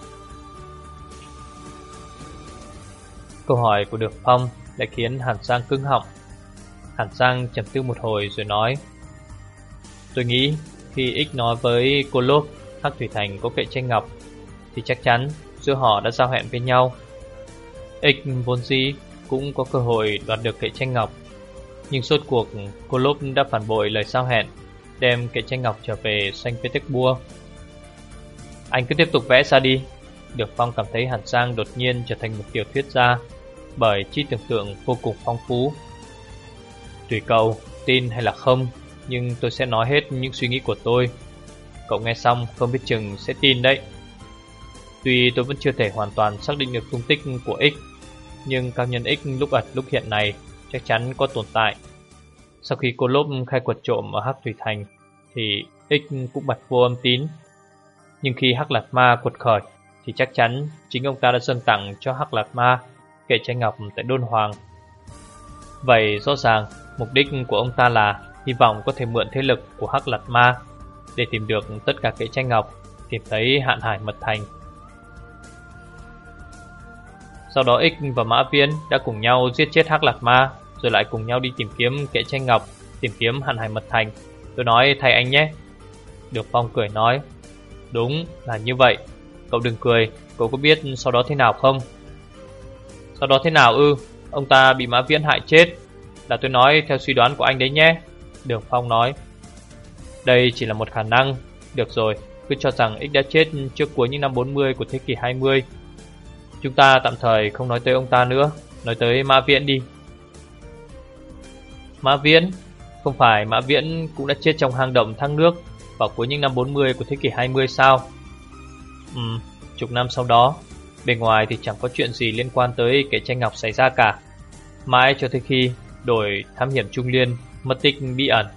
Câu hỏi của Đường Phong lại khiến Hàn Sang cứng họng. Hàn Sang trầm tư một hồi rồi nói: Tôi nghĩ khi X nói với cô Lốp Hắc Thủy Thành có kệ tranh ngọc thì chắc chắn giữa họ đã giao hẹn với nhau. X vốn dĩ cũng có cơ hội đoạt được kệ tranh ngọc, nhưng rốt cuộc cô Lốp đã phản bội lời giao hẹn, đem kệ tranh ngọc trở về Saint Petersburg. Anh cứ tiếp tục vẽ ra đi. Đường Phong cảm thấy Hàn Sang đột nhiên trở thành một tiểu thuyết gia, bởi trí tưởng tượng vô cùng phong phú. Tùy cậu tin hay là không, nhưng tôi sẽ nói hết những suy nghĩ của tôi. Cậu nghe xong không biết chừng sẽ tin đấy. Tuy tôi vẫn chưa thể hoàn toàn xác định được tung tích của X, nhưng cao nhân X lúc ẩn lúc hiện này chắc chắn có tồn tại. Sau khi cô Lốp khai quật trộm ở Hắc Thủy Thành thì X cũng bật vô âm tín. Nhưng khi Hắc Lạt Ma quật khởi thì chắc chắn chính ông ta đã dâng tặng cho Hắc Lạt Ma kệ tranh ngọc tại Đôn Hoàng. Vậy rõ ràng mục đích của ông ta là hy vọng có thể mượn thế lực của Hắc Lạt Ma để tìm được tất cả kệ tranh ngọc, tìm thấy Hạn Hải Mật Thành. Sau đó X và Mã Viễn đã cùng nhau giết chết Hắc Lạt Ma, rồi lại cùng nhau đi tìm kiếm kệ tranh ngọc, tìm kiếm Hạn Hải Mật Thành. Tôi nói thay anh nhé. Đường Phong cười nói: Đúng là như vậy. Cậu đừng cười, cậu có biết sau đó thế nào không? Sau đó thế nào ư? Ông ta bị Mã Viễn hại chết, là tôi nói theo suy đoán của anh đấy nhé. Đường Phong nói. Đây chỉ là một khả năng. Được rồi, cứ cho rằng X đã chết trước cuối những năm 40 của thế kỷ 20. Chúng ta tạm thời không nói tới ông ta nữa, nói tới Mã Viễn đi. Mã Viễn? Không phải Mã Viễn cũng đã chết trong hang động thác nước vào cuối những năm 40 của thế kỷ 20 sao? Chục năm sau đó, bên ngoài thì chẳng có chuyện gì liên quan tới kẻ tranh ngọc xảy ra cả. Mãi cho tới khi đội thám hiểm Trung Liên mất tích bí ẩn.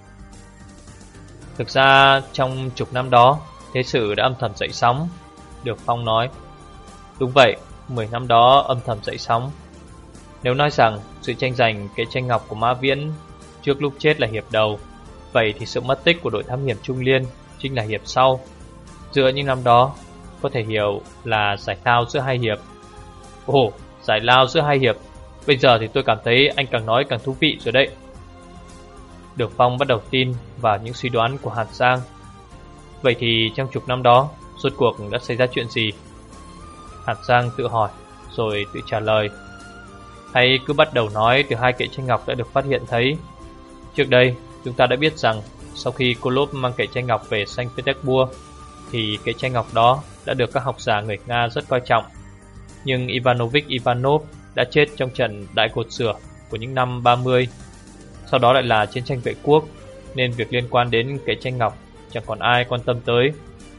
Thực ra trong chục năm đó, thế sự đã âm thầm dậy sóng. Được Phong nói. Đúng vậy, 10 năm đó âm thầm dậy sóng. Nếu nói rằng sự tranh giành kẻ tranh ngọc của Mã Viễn trước lúc chết là hiệp đầu, vậy thì sự mất tích của đội thám hiểm Trung Liên chính là hiệp sau. Giữa những năm đó, có thể hiểu là giải lao giữa hai hiệp. Ồ, giải lao giữa hai hiệp. Bây giờ thì tôi cảm thấy anh càng nói càng thú vị rồi đấy. Đường Phong bắt đầu tin vào những suy đoán của Hàn Giang. Vậy thì trong chục năm đó, rốt cuộc đã xảy ra chuyện gì? Hàn Giang tự hỏi, rồi tự trả lời. Hãy cứ bắt đầu nói từ hai kệ tranh ngọc đã được phát hiện thấy. Trước đây, chúng ta đã biết rằng sau khi Kolob mang kệ tranh ngọc về Saint Petersburg, thì kệ tranh ngọc đó đã được các học giả người Nga rất coi trọng. Nhưng Ivanovich Ivanov đã chết trong trận đại cột sửa của những năm 30. Sau đó lại là chiến tranh vệ quốc, nên việc liên quan đến kệ tranh ngọc chẳng còn ai quan tâm tới.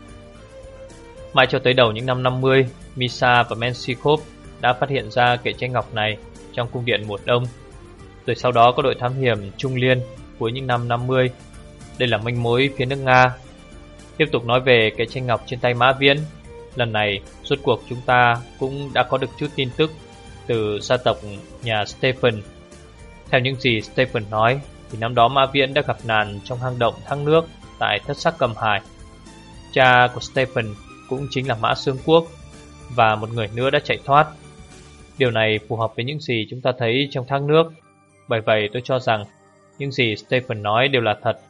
Mãi cho tới đầu những năm 50, Misa và Menshikov đã phát hiện ra kệ tranh ngọc này trong cung điện mùa đông. Rồi sau đó có đội thám hiểm Trung Liên cuối những năm 50. Đây là manh mối phía nước Nga. Tiếp tục nói về kệ tranh ngọc trên tay Mã Viễn. Lần này, rốt cuộc chúng ta cũng đã có được chút tin tức từ gia tộc nhà Stephen. Theo những gì Stephen nói, thì năm đó Mã Viễn đã gặp nạn trong hang động thác nước tại Thất Sắc Cầm Hải. Cha của Stephen cũng chính là Mã Xương Quốc, và một người nữa đã chạy thoát. Điều này phù hợp với những gì chúng ta thấy trong thác nước. Bởi vậy tôi cho rằng những gì Stephen nói đều là thật.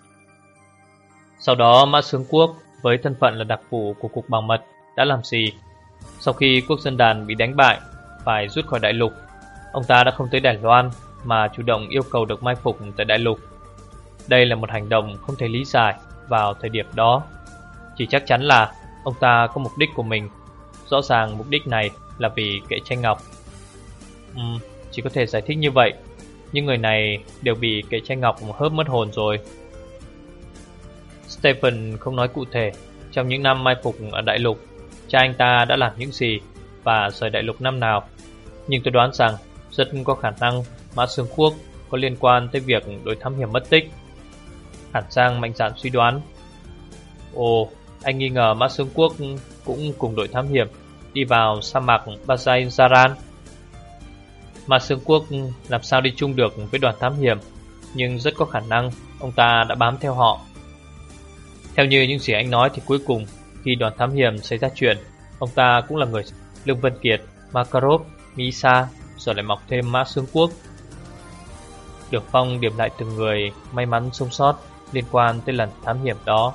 Sau đó Mã Xương Quốc với thân phận là đặc vụ của Cục Bảo mật đã làm gì? Sau khi quốc dân đàn bị đánh bại, phải rút khỏi đại lục, ông ta đã không tới Đài Loan mà chủ động yêu cầu được mai phục tại đại lục. Đây là một hành động không thể lý giải vào thời điểm đó. Chỉ chắc chắn là ông ta có mục đích của mình. Rõ ràng mục đích này là vì kệ tranh ngọc. Chỉ có thể giải thích như vậy. Nhưng người này đều bị kệ tranh ngọc hớp mất hồn rồi. Stephen không nói cụ thể trong những năm mai phục ở đại lục cha anh ta đã làm những gì và rời đại lục năm nào. Nhưng tôi đoán rằng rất có khả năng Mã Xương Quốc có liên quan tới việc đội thám hiểm mất tích. Hàn Giang mạnh dạn suy đoán. Ồ, anh nghi ngờ Mã Xương Quốc cũng cùng đội thám hiểm đi vào sa mạc Bazayaran. Mã Xương Quốc làm sao đi chung được với đoàn thám hiểm, nhưng rất có khả năng ông ta đã bám theo họ. Theo như những gì anh nói thì cuối cùng khi đoàn thám hiểm xảy ra chuyện, ông ta cũng là người Lương Vân Kiệt, Makarov, Misa, rồi lại mọc thêm Mã Xương Quốc. Đường Phong điểm lại từng người may mắn sống sót liên quan tới lần thám hiểm đó.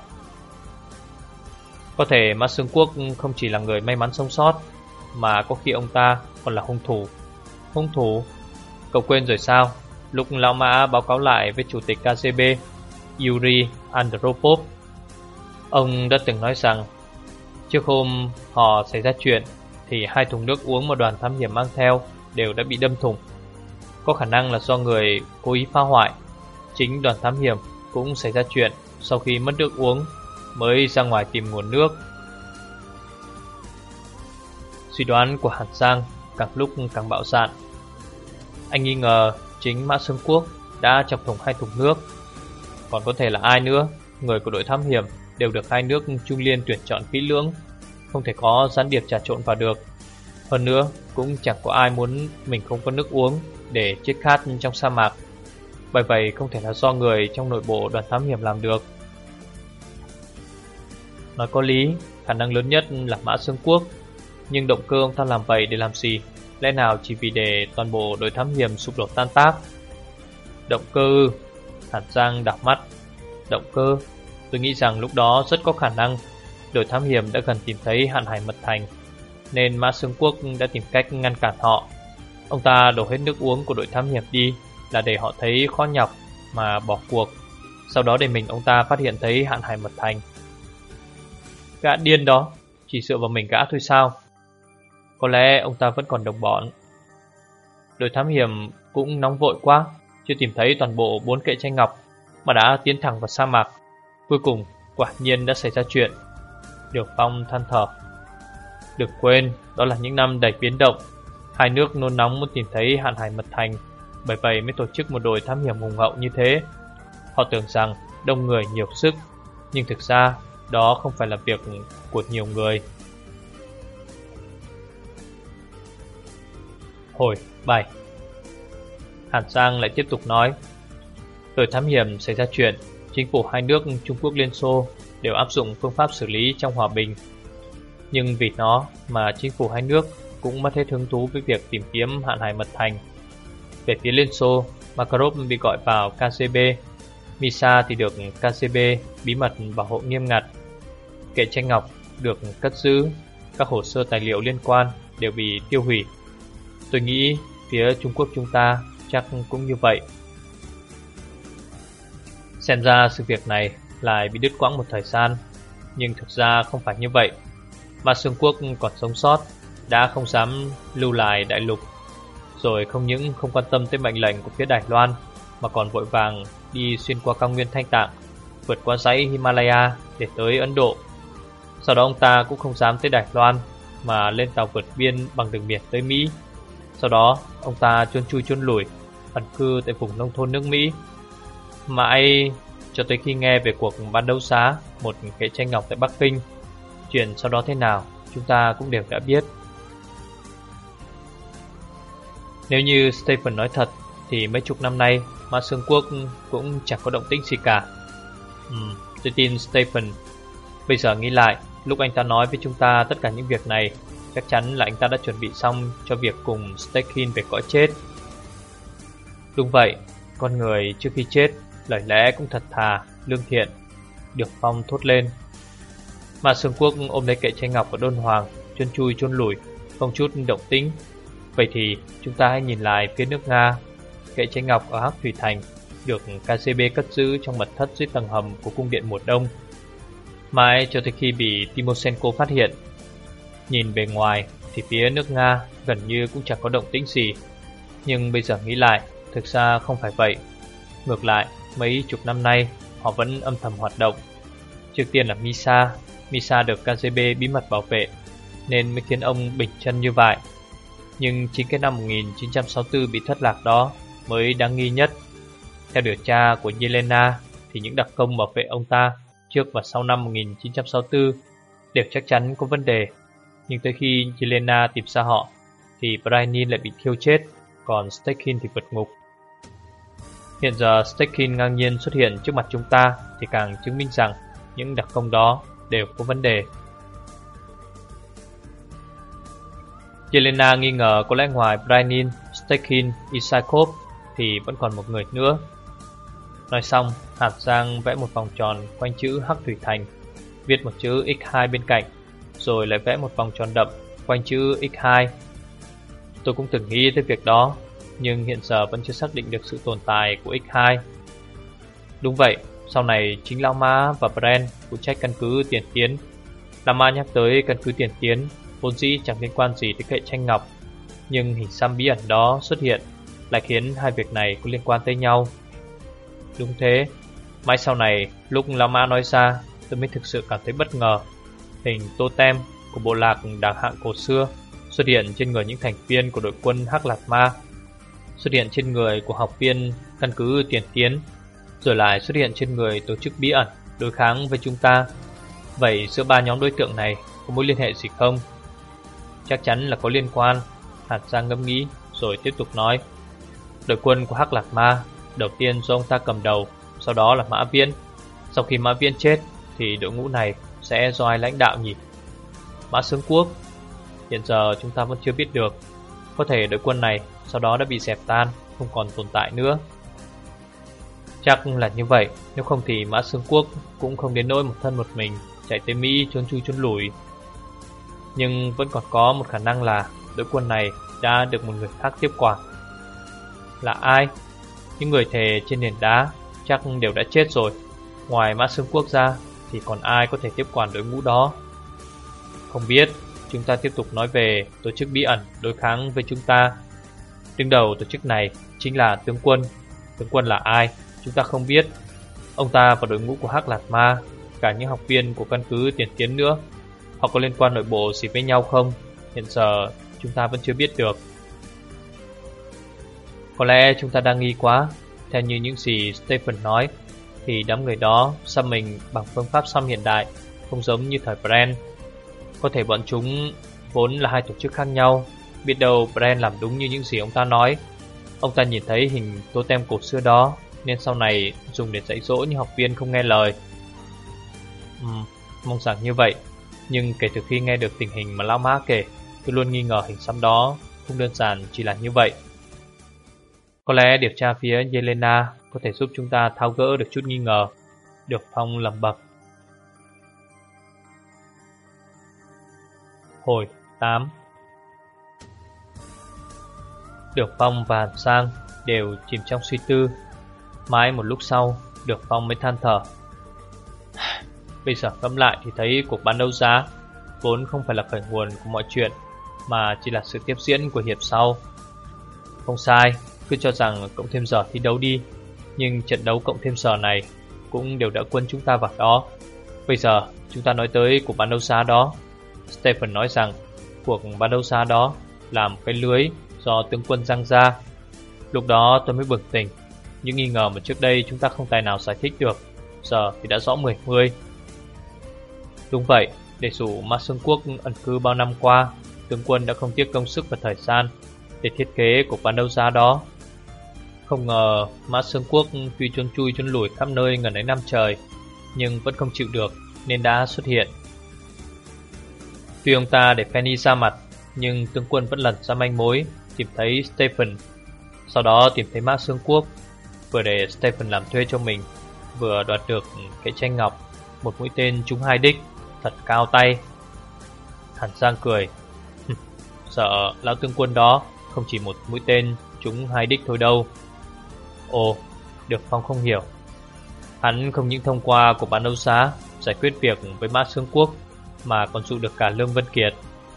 Có thể Mã Xương Quốc không chỉ là người may mắn sống sót, mà có khi ông ta còn là hung thủ. Hung thủ? Cậu quên rồi sao? Lúc Lão Mã báo cáo lại với chủ tịch KGB Yuri Andropov, ông đã từng nói rằng trước hôm họ xảy ra chuyện thì 2 thùng nước uống mà đoàn thám hiểm mang theo đều đã bị đâm thủng. Có khả năng là do người cố ý phá hoại. Chính đoàn thám hiểm cũng xảy ra chuyện sau khi mất nước uống mới ra ngoài tìm nguồn nước. Suy đoán của Hàn Giang càng lúc càng bạo dạn. Anh nghi ngờ chính Mã Xương Quốc đã chọc thủng 2 thùng nước. Còn có thể là ai nữa? Người của đội thám hiểm đều được hai nước Trung Liên tuyển chọn kỹ lưỡng, không thể có gián điệp trà trộn vào được. Hơn nữa cũng chẳng có ai muốn mình không có nước uống để chết khát trong sa mạc. Bởi vậy không thể là do người trong nội bộ đoàn thám hiểm làm được. Nói có lý, khả năng lớn nhất là Mã Xương Quốc. Nhưng động cơ ông ta làm vậy để làm gì? Lẽ nào chỉ vì để toàn bộ đội thám hiểm sụp đổ tan tác? Động cơ? Hàn Giang đảo mắt. Động cơ? Tôi nghĩ rằng lúc đó rất có khả năng đội thám hiểm đã gần tìm thấy Hạn Hải Mật Thành, nên Mã Xương Quốc đã tìm cách ngăn cản họ. Ông ta đổ hết nước uống của đội thám hiểm đi là để họ thấy khó nhọc mà bỏ cuộc. Sau đó để mình ông ta phát hiện thấy Hạn Hải Mật Thành. Gã điên đó, chỉ dựa vào mình gã thôi sao? Có lẽ ông ta vẫn còn đồng bọn. Đội thám hiểm cũng nóng vội quá, chưa tìm thấy toàn bộ 4 kệ tranh ngọc mà đã tiến thẳng vào sa mạc. Cuối cùng quả nhiên đã xảy ra chuyện. Điều Phong than thở. Đừng quên, đó là những năm đầy biến động. Hai nước nôn nóng muốn tìm thấy Hạn Hải Mật Thành, bởi vậy mới tổ chức một đội thám hiểm hùng hậu như thế. Họ tưởng rằng đông người nhiều sức, nhưng thực ra đó không phải là việc của nhiều người. Hồi 7. Hàn Giang lại tiếp tục nói. Đội thám hiểm xảy ra chuyện, chính phủ hai nước Trung Quốc Liên Xô đều áp dụng phương pháp xử lý trong hòa bình. Nhưng vì nó mà chính phủ hai nước cũng mất hết hứng thú với việc tìm kiếm Hạn Hải Mật Thành. Về phía Liên Xô, Makarov bị gọi vào KGB, Misa thì được KGB bí mật bảo hộ nghiêm ngặt. Kệ tranh ngọc được cất giữ, các hồ sơ tài liệu liên quan đều bị tiêu hủy. Tôi nghĩ phía Trung Quốc chúng ta chắc cũng như vậy. Xem ra sự việc này lại bị đứt quãng một thời gian, nhưng thực ra không phải như vậy. Mà Xương Quốc còn sống sót đã không dám lưu lại đại lục, rồi không những không quan tâm tới mệnh lệnh của phía Đài Loan, mà còn vội vàng đi xuyên qua cao nguyên Thanh Tạng, vượt qua dãy Himalaya để tới Ấn Độ. Sau đó ông ta cũng không dám tới Đài Loan, mà lên tàu vượt biên bằng đường biển tới Mỹ. Sau đó ông ta chôn chui chôn lủi, ẩn cư tại vùng nông thôn nước Mỹ, mãi cho tới khi nghe về cuộc bán đấu giá một kệ tranh ngọc tại Bắc Kinh. Chuyện sau đó thế nào chúng ta cũng đều đã biết. Nếu như Stephen nói thật thì mấy chục năm nay Mã Xương Quốc cũng chẳng có động tĩnh gì cả. Tôi tin Stephen. Bây giờ nghĩ lại, lúc anh ta nói với chúng ta tất cả những việc này, chắc chắn là anh ta đã chuẩn bị xong cho việc cùng Stekhin về cõi chết. Đúng vậy, con người trước khi chết lời lẽ cũng thật thà, lương thiện. Được Phong thốt lên. Mà Xương Quốc ôm lấy kệ tranh ngọc của Đôn Hoàng, chôn chui chôn lủi, không chút động tĩnh. Vậy thì chúng ta hãy nhìn lại phía nước Nga. Kệ tranh ngọc ở Hắc Thủy Thành được KGB cất giữ trong mật thất dưới tầng hầm của cung điện mùa đông, mãi cho tới khi bị Timoshenko phát hiện. Nhìn bề ngoài thì phía nước Nga gần như cũng chẳng có động tĩnh gì, nhưng bây giờ nghĩ lại, thực ra không phải vậy. Ngược lại, mấy chục năm nay họ vẫn âm thầm hoạt động. Trước tiên là Misa được KGB bí mật bảo vệ, nên mới khiến ông bình chân như vậy. Nhưng chính cái năm 1964 bị thất lạc đó mới đáng nghi nhất. Theo điều tra của Yelena thì những đặc công bảo vệ ông ta trước và sau năm 1964 đều chắc chắn có vấn đề. Nhưng tới khi Yelena tìm ra họ thì Brainin lại bị thiêu chết, còn Stekhin thì vượt ngục. Hiện giờ Stekhin ngang nhiên xuất hiện trước mặt chúng ta thì càng chứng minh rằng những đặc công đó đều có vấn đề. Yelena nghi ngờ có lẽ ngoài Brainin, Stekhin, Isakov thì vẫn còn một người nữa. Nói xong, Hàn Giang vẽ một vòng tròn quanh chữ Hắc Thủy Thành, viết một chữ X2 bên cạnh, rồi lại vẽ một vòng tròn đậm quanh chữ X2. Tôi cũng từng nghĩ tới việc đó, nhưng hiện giờ vẫn chưa xác định được sự tồn tại của X2. Đúng vậy, sau này chính Lão Mã và Bren phụ trách căn cứ Tiền Tiến. Lão Mã nhắc tới căn cứ Tiền Tiến vốn dĩ chẳng liên quan gì tới kệ tranh ngọc, nhưng hình xăm bí ẩn đó xuất hiện lại khiến hai việc này có liên quan tới nhau. Đúng thế, mãi sau này lúc Lão Mã nói ra, tôi mới thực sự cảm thấy bất ngờ. Hình totem của bộ lạc đàng hạng cổ xưa xuất hiện trên người những thành viên của đội quân Hắc Lạt Ma, xuất hiện trên người của học viên căn cứ Tiền Tiến, rồi lại xuất hiện trên người tổ chức bí ẩn đối kháng với chúng ta. Vậy giữa ba nhóm đối tượng này có mối liên hệ gì không? Chắc chắn là có liên quan. Hàn Giang ngẫm nghĩ rồi tiếp tục nói. Đội quân của Hắc Lạt Ma đầu tiên do ông ta cầm đầu, sau đó là Mã Viễn. Sau khi Mã Viễn chết thì đội ngũ này sẽ do ai lãnh đạo nhỉ? Mã Xương Quốc? Hiện giờ chúng ta vẫn chưa biết được. Có thể đội quân này sau đó đã bị dẹp tan, không còn tồn tại nữa. Chắc là như vậy, nếu không thì Mã Xương Quốc cũng không đến nỗi một thân một mình chạy tới Mỹ trốn chui trốn lủi. Nhưng vẫn còn có một khả năng là đội quân này đã được một người khác tiếp quản. Là ai? Những người thề trên nền đá chắc đều đã chết rồi. Ngoài Mã Xương Quốc ra thì còn ai có thể tiếp quản đội ngũ đó? Không biết. Chúng ta tiếp tục nói về tổ chức bí ẩn đối kháng với chúng ta. Đứng đầu tổ chức này chính là tướng quân. Tướng quân là ai? Chúng ta không biết. Ông ta và đội ngũ của Hắc Lạt Ma, cả những học viên của căn cứ Tiền Tiến nữa, họ có liên quan nội bộ gì với nhau không? Hiện giờ chúng ta vẫn chưa biết được. Có lẽ chúng ta đang nghi quá. Theo như những gì Stephen nói thì đám người đó xăm mình bằng phương pháp xăm hiện đại, không giống như thời Brand. Có thể bọn chúng vốn là hai tổ chức khác nhau. Biết đâu Brand làm đúng như những gì ông ta nói. Ông ta nhìn thấy hình totem cổ xưa đó nên sau này dùng để dạy dỗ những học viên không nghe lời. Mong rằng như vậy. Nhưng kể từ khi nghe được tình hình mà Lão Mã kể, tôi luôn nghi ngờ hình xăm đó không đơn giản chỉ là như vậy. Có lẽ điều tra phía Yelena có thể giúp chúng ta tháo gỡ được chút nghi ngờ. Được Phong lẩm bẩm. Hồi 8. Được Phong và Hàn Sang đều chìm trong suy tư. Mãi một lúc sau, Được Phong mới than thở. Bây giờ ngẫm lại thì thấy cuộc bán đấu giá vốn không phải là khởi nguồn của mọi chuyện, mà chỉ là sự tiếp diễn của hiệp sau. Không sai, cứ cho rằng cộng thêm giờ thi đấu đi. Nhưng trận đấu cộng thêm giờ này cũng đều đã quân chúng ta vào đó. Bây giờ chúng ta nói tới cuộc bán đấu giá đó. Stephen nói rằng cuộc bán đấu giá đó là một cái lưới do tướng quân giăng ra. Lúc đó tôi mới bừng tỉnh. Những nghi ngờ mà trước đây chúng ta không tài nào giải thích được, giờ thì đã rõ 10-10. Đúng vậy, để dù Mã Xương Quốc ẩn cư bao năm qua, tướng quân đã không tiếc công sức và thời gian để thiết kế cuộc bán đấu giá đó. Không ngờ Mã Xương Quốc tuy trốn chui trốn lủi khắp nơi ngần ấy năm trời, nhưng vẫn không chịu được nên đã xuất hiện. Tuy ông ta để Penny ra mặt, nhưng tướng quân vẫn lần ra manh mối, tìm thấy Stephen. Sau đó tìm thấy Mã Xương Quốc, vừa để Stephen làm thuê cho mình, vừa đoạt được cái tranh ngọc, một mũi tên trúng 2 đích, thật cao tay. Hàn Giang cười. Sợ lão tướng quân đó không chỉ một mũi tên trúng 2 đích thôi đâu. Ồ, Được Phong không hiểu. Hắn không những thông qua cuộc bán đấu giá giải quyết việc với Mã Xương Quốc, mà còn dụ được cả Lương Vân Kiệt.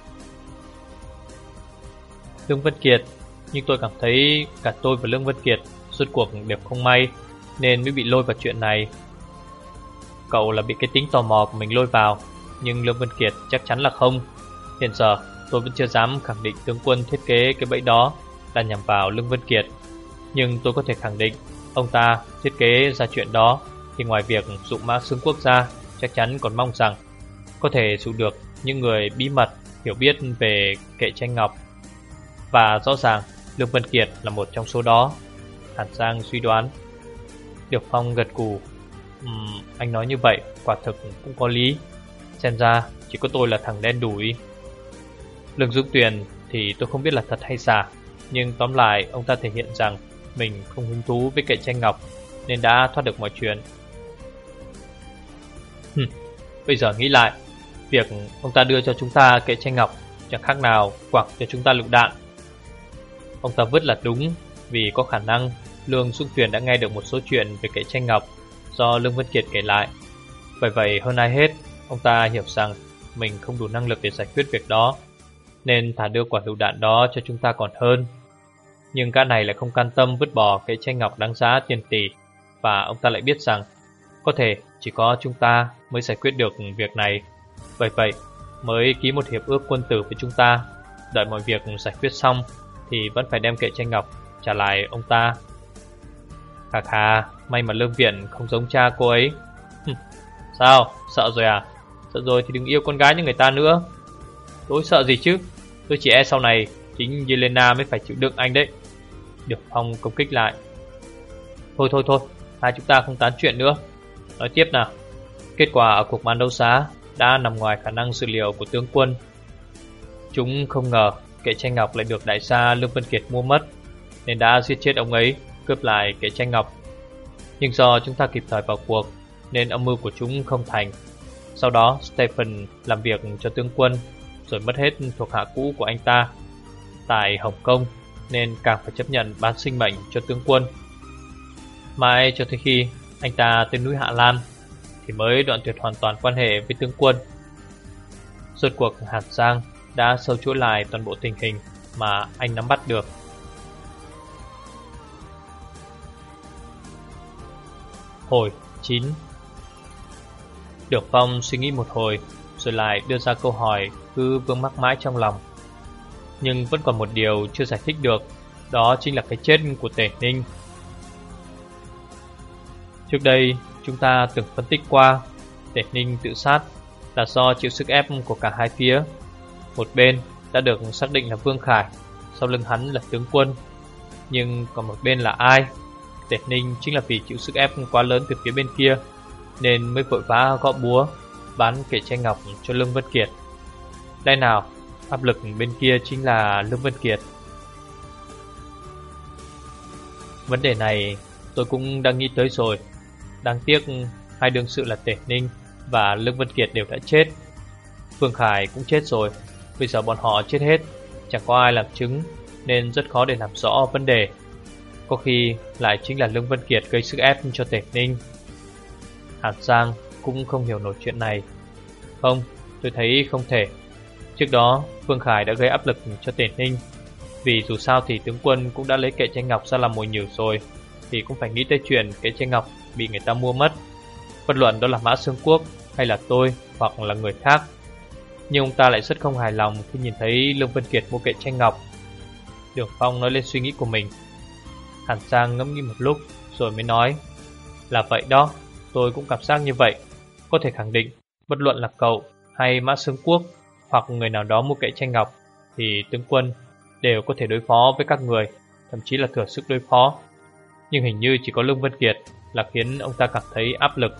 Lương Vân Kiệt, nhưng tôi cảm thấy cả tôi và Lương Vân Kiệt suốt cuộc đều không may, nên mới bị lôi vào chuyện này. Cậu là bị cái tính tò mò của mình lôi vào, nhưng Lương Vân Kiệt chắc chắn là không. Hiện giờ tôi vẫn chưa dám khẳng định tướng quân thiết kế cái bẫy đó là nhằm vào Lương Vân Kiệt. Nhưng tôi có thể khẳng định ông ta thiết kế ra chuyện đó thì ngoài việc dụ Mã Xương Quốc ra, chắc chắn còn mong rằng có thể dụ được những người bí mật hiểu biết về kệ tranh ngọc. Và rõ ràng Lương Vân Kiệt là một trong số đó, Hàn Giang suy đoán. Được Phong gật gù. Anh nói như vậy quả thực cũng có lý. Xem ra chỉ có tôi là thằng đen đủi. Lương Dũng Tuyền thì tôi không biết là thật hay giả, nhưng tóm lại ông ta thể hiện rằng mình không hứng thú với kệ tranh ngọc nên đã thoát được mọi chuyện. Bây giờ nghĩ lại, việc ông ta đưa cho chúng ta kệ tranh ngọc chẳng khác nào quẳng cho chúng ta lựu đạn. Ông ta vứt là đúng, vì có khả năng Lương Dũng Tuyền đã nghe được một số chuyện về kệ tranh ngọc do Lương Vân Kiệt kể lại. Bởi vậy hơn ai hết, ông ta hiểu rằng mình không đủ năng lực để giải quyết việc đó, nên thà đưa quả lựu đạn đó cho chúng ta còn hơn. Nhưng gã này lại không can tâm vứt bỏ cái tranh ngọc đáng giá tiền tỷ, và ông ta lại biết rằng có thể chỉ có chúng ta mới giải quyết được việc này. Bởi vậy mới ký một hiệp ước quân tử với chúng ta, đợi mọi việc giải quyết xong thì vẫn phải đem kệ tranh ngọc trả lại ông ta. Khà khà, may mà Lương Viện không giống cha cô ấy. Sao, sợ rồi à? Sợ rồi thì đừng yêu con gái như người ta nữa. Tôi sợ gì chứ, tôi chỉ e sau này chính Yelena mới phải chịu đựng anh đấy. Được Phong công kích lại. Thôi, hai chúng ta không tán chuyện nữa. Nói tiếp nào. Kết quả ở cuộc bán đấu giá đã nằm ngoài khả năng dự liệu của tướng quân. Chúng không ngờ kệ tranh ngọc lại được đại gia Lương Vân Kiệt mua mất, nên đã giết chết ông ấy, cướp lại kệ tranh ngọc. Nhưng do chúng ta kịp thời vào cuộc nên âm mưu của chúng không thành. Sau đó Stephen làm việc cho tướng quân, rồi mất hết thuộc hạ cũ của anh ta tại Hồng Kông, nên càng phải chấp nhận bán sinh mệnh cho tướng quân. Mãi cho tới khi anh ta tới núi Hạ Lan thì mới đoạn tuyệt hoàn toàn quan hệ với tướng quân. Rốt cuộc Hàn Giang đã sâu chuỗi lại toàn bộ tình hình mà anh nắm bắt được. Hồi 9. Đường Phong suy nghĩ một hồi rồi lại đưa ra câu hỏi cứ vương mắc mãi trong lòng. Nhưng vẫn còn một điều chưa giải thích được, đó chính là cái chết của Tề Ninh. Trước đây chúng ta từng phân tích qua, Tề Ninh tự sát là do chịu sức ép của cả hai phía. Một bên đã được xác định là Vương Khải, sau lưng hắn là tướng quân. Nhưng còn một bên là ai? Tề Ninh chính là vì chịu sức ép quá lớn từ phía bên kia nên mới vội vã gõ búa bán kệ tranh ngọc cho Lương Vân Kiệt. Lẽ nào áp lực bên kia chính là Lương Vân Kiệt? Vấn đề này tôi cũng đang nghĩ tới rồi. Đáng tiếc hai đương sự là Tề Ninh và Lương Vân Kiệt đều đã chết. Vương Khải cũng chết rồi. Bây giờ bọn họ chết hết, chẳng có ai làm chứng nên rất khó để làm rõ vấn đề. Có khi lại chính là Lương Vân Kiệt gây sức ép cho Tề Ninh. Hàn Giang cũng không hiểu nổi chuyện này. Không, tôi thấy không thể. Trước đó Vương Khải đã gây áp lực cho Tề Ninh, vì dù sao thì tướng quân cũng đã lấy kệ tranh ngọc ra làm mồi nhử rồi, thì cũng phải nghĩ tới chuyện kệ tranh ngọc bị người ta mua mất. Bất luận đó là Mã Xương Quốc hay là tôi hoặc là người khác. Nhưng ông ta lại rất không hài lòng khi nhìn thấy Lương Vân Kiệt mua kệ tranh ngọc. Đường Phong nói lên suy nghĩ của mình. Hàn Giang ngẫm nghĩ một lúc rồi mới nói, là vậy đó, tôi cũng cảm giác như vậy. Có thể khẳng định, bất luận là cậu hay Mã Xương Quốc hoặc người nào đó mua kệ tranh ngọc thì tướng quân đều có thể đối phó với các người, thậm chí là thừa sức đối phó. Nhưng hình như chỉ có Lương Vân Kiệt là khiến ông ta cảm thấy áp lực.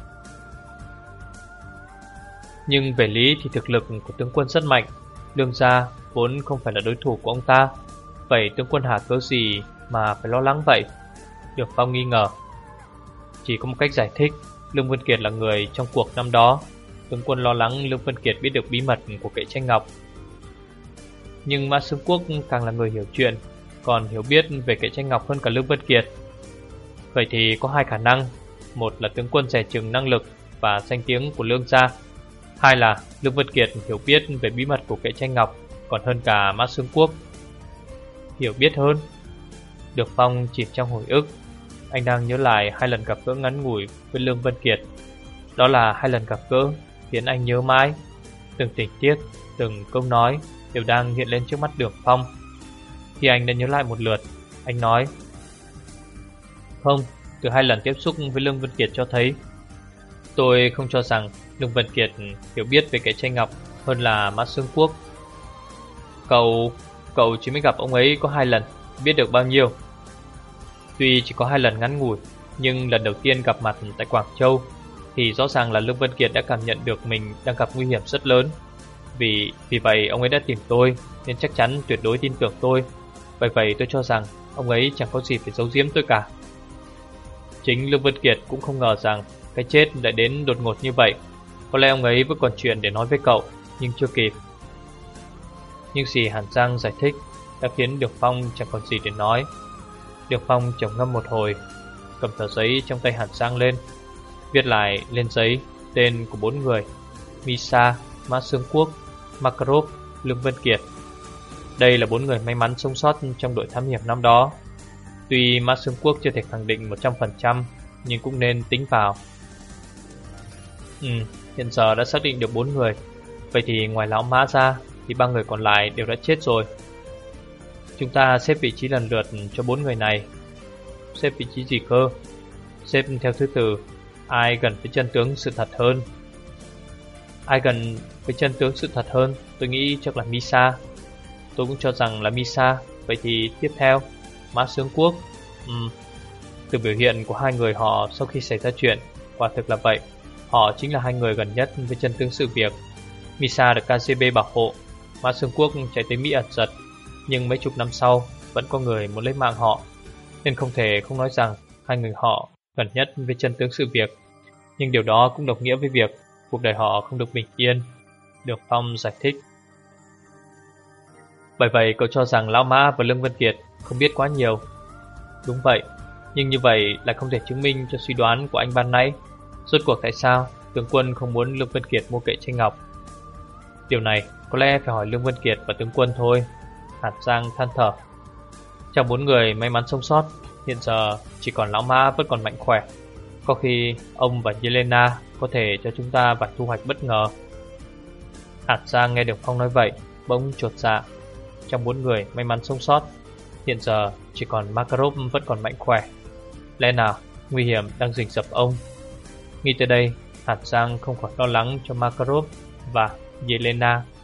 Nhưng về lý thì thực lực của tướng quân rất mạnh, Lương gia vốn không phải là đối thủ của ông ta. Vậy tướng quân hà cớ gì mà phải lo lắng vậy? Đường Phong nghi ngờ. Chỉ có một cách giải thích, Lương Vân Kiệt là người trong cuộc năm đó. Tướng quân lo lắng Lương Vân Kiệt biết được bí mật của kệ tranh ngọc. Nhưng Mã Xương Quốc càng là người hiểu chuyện, còn hiểu biết về kệ tranh ngọc hơn cả Lương Vân Kiệt. Vậy thì có hai khả năng. Một là tướng quân dè chừng năng lực và danh tiếng của Lương gia. Hai là Lương Vân Kiệt hiểu biết về bí mật của kệ tranh ngọc còn hơn cả Mã Xương Quốc. Hiểu biết hơn? Được Phong chìm trong hồi ức. Anh đang nhớ lại hai lần gặp gỡ ngắn ngủi với Lương Vân Kiệt. Đó là hai lần gặp gỡ khiến anh nhớ mãi. Từng tình tiết, từng câu nói đều đang hiện lên trước mắt Đường Phong. Khi anh đã nhớ lại một lượt, anh nói, không, từ hai lần tiếp xúc với Lương Vân Kiệt cho thấy tôi không cho rằng Lương Vân Kiệt hiểu biết về cái tranh ngọc hơn là Mã Xương Quốc. Cậu chỉ mới gặp ông ấy có hai lần, biết được bao nhiêu? Tuy chỉ có hai lần ngắn ngủi, nhưng lần đầu tiên gặp mặt tại Quảng Châu thì rõ ràng là Lương Vân Kiệt đã cảm nhận được mình đang gặp nguy hiểm rất lớn. Vì vậy ông ấy đã tìm tôi, nên chắc chắn tuyệt đối tin tưởng tôi. Vậy tôi cho rằng ông ấy chẳng có gì phải giấu giếm tôi cả. Chính Lương Vân Kiệt cũng không ngờ rằng cái chết lại đến đột ngột như vậy. Có lẽ ông ấy vẫn còn chuyện để nói với cậu, nhưng chưa kịp. Nhưng gì Hàn Giang giải thích đã khiến Đường Phong chẳng còn gì để nói. Đường Phong trầm ngâm một hồi, cầm tờ giấy trong tay Hàn Giang lên, viết lại lên giấy tên của bốn người: Misa, Mã Xương Quốc, Makarov, Lương Vân Kiệt. Đây là bốn người may mắn sống sót trong đội thám hiểm năm đó. Tuy Mã Xương Quốc chưa thể khẳng định 100%, nhưng cũng nên tính vào. Hiện giờ đã xác định được 4 người. Vậy thì ngoài lão Mã ra thì 3 người còn lại đều đã chết rồi. Chúng ta xếp vị trí lần lượt cho 4 người này. Xếp vị trí gì cơ? Xếp theo thứ tự ai gần với chân tướng sự thật hơn. Ai gần với chân tướng sự thật hơn? Tôi nghĩ chắc là Misa. Tôi cũng cho rằng là Misa. Vậy thì tiếp theo Mã Xương Quốc. Từ biểu hiện của hai người họ sau khi xảy ra chuyện, quả thực là vậy. Họ chính là hai người gần nhất với chân tướng sự việc. Misa được KGB bảo hộ, Mã Xương Quốc chạy tới Mỹ ẩn giật, nhưng mấy chục năm sau vẫn có người muốn lấy mạng họ, nên không thể không nói rằng hai người họ gần nhất với chân tướng sự việc. Nhưng điều đó cũng đồng nghĩa với việc cuộc đời họ không được bình yên. Đường Phong giải thích. Bởi vậy cậu cho rằng Lão Mã và Lương Vân Kiệt không biết quá nhiều. Đúng vậy, Nhưng như vậy lại không thể chứng minh cho suy đoán của anh ban nãy. Rốt cuộc tại sao tướng quân không muốn Lương Vân Kiệt mua kệ tranh ngọc? Điều này có lẽ phải hỏi Lương Vân Kiệt và tướng quân thôi. Hạt Giang than thở. Trong 4 người may mắn sống sót, hiện giờ chỉ còn lão Mã vẫn còn mạnh khỏe. Có khi ông và Yelena có thể cho chúng ta vài thu hoạch bất ngờ. Hạt Giang nghe được Phong nói vậy, bỗng chột dạ. Trong 4 người may mắn sống sót, hiện giờ chỉ còn Makarov vẫn còn mạnh khỏe. Lẽ nào nguy hiểm đang rình rập ông? Nghĩ tới đây, Hạt Giang không khỏi lo lắng cho Makarov và Yelena.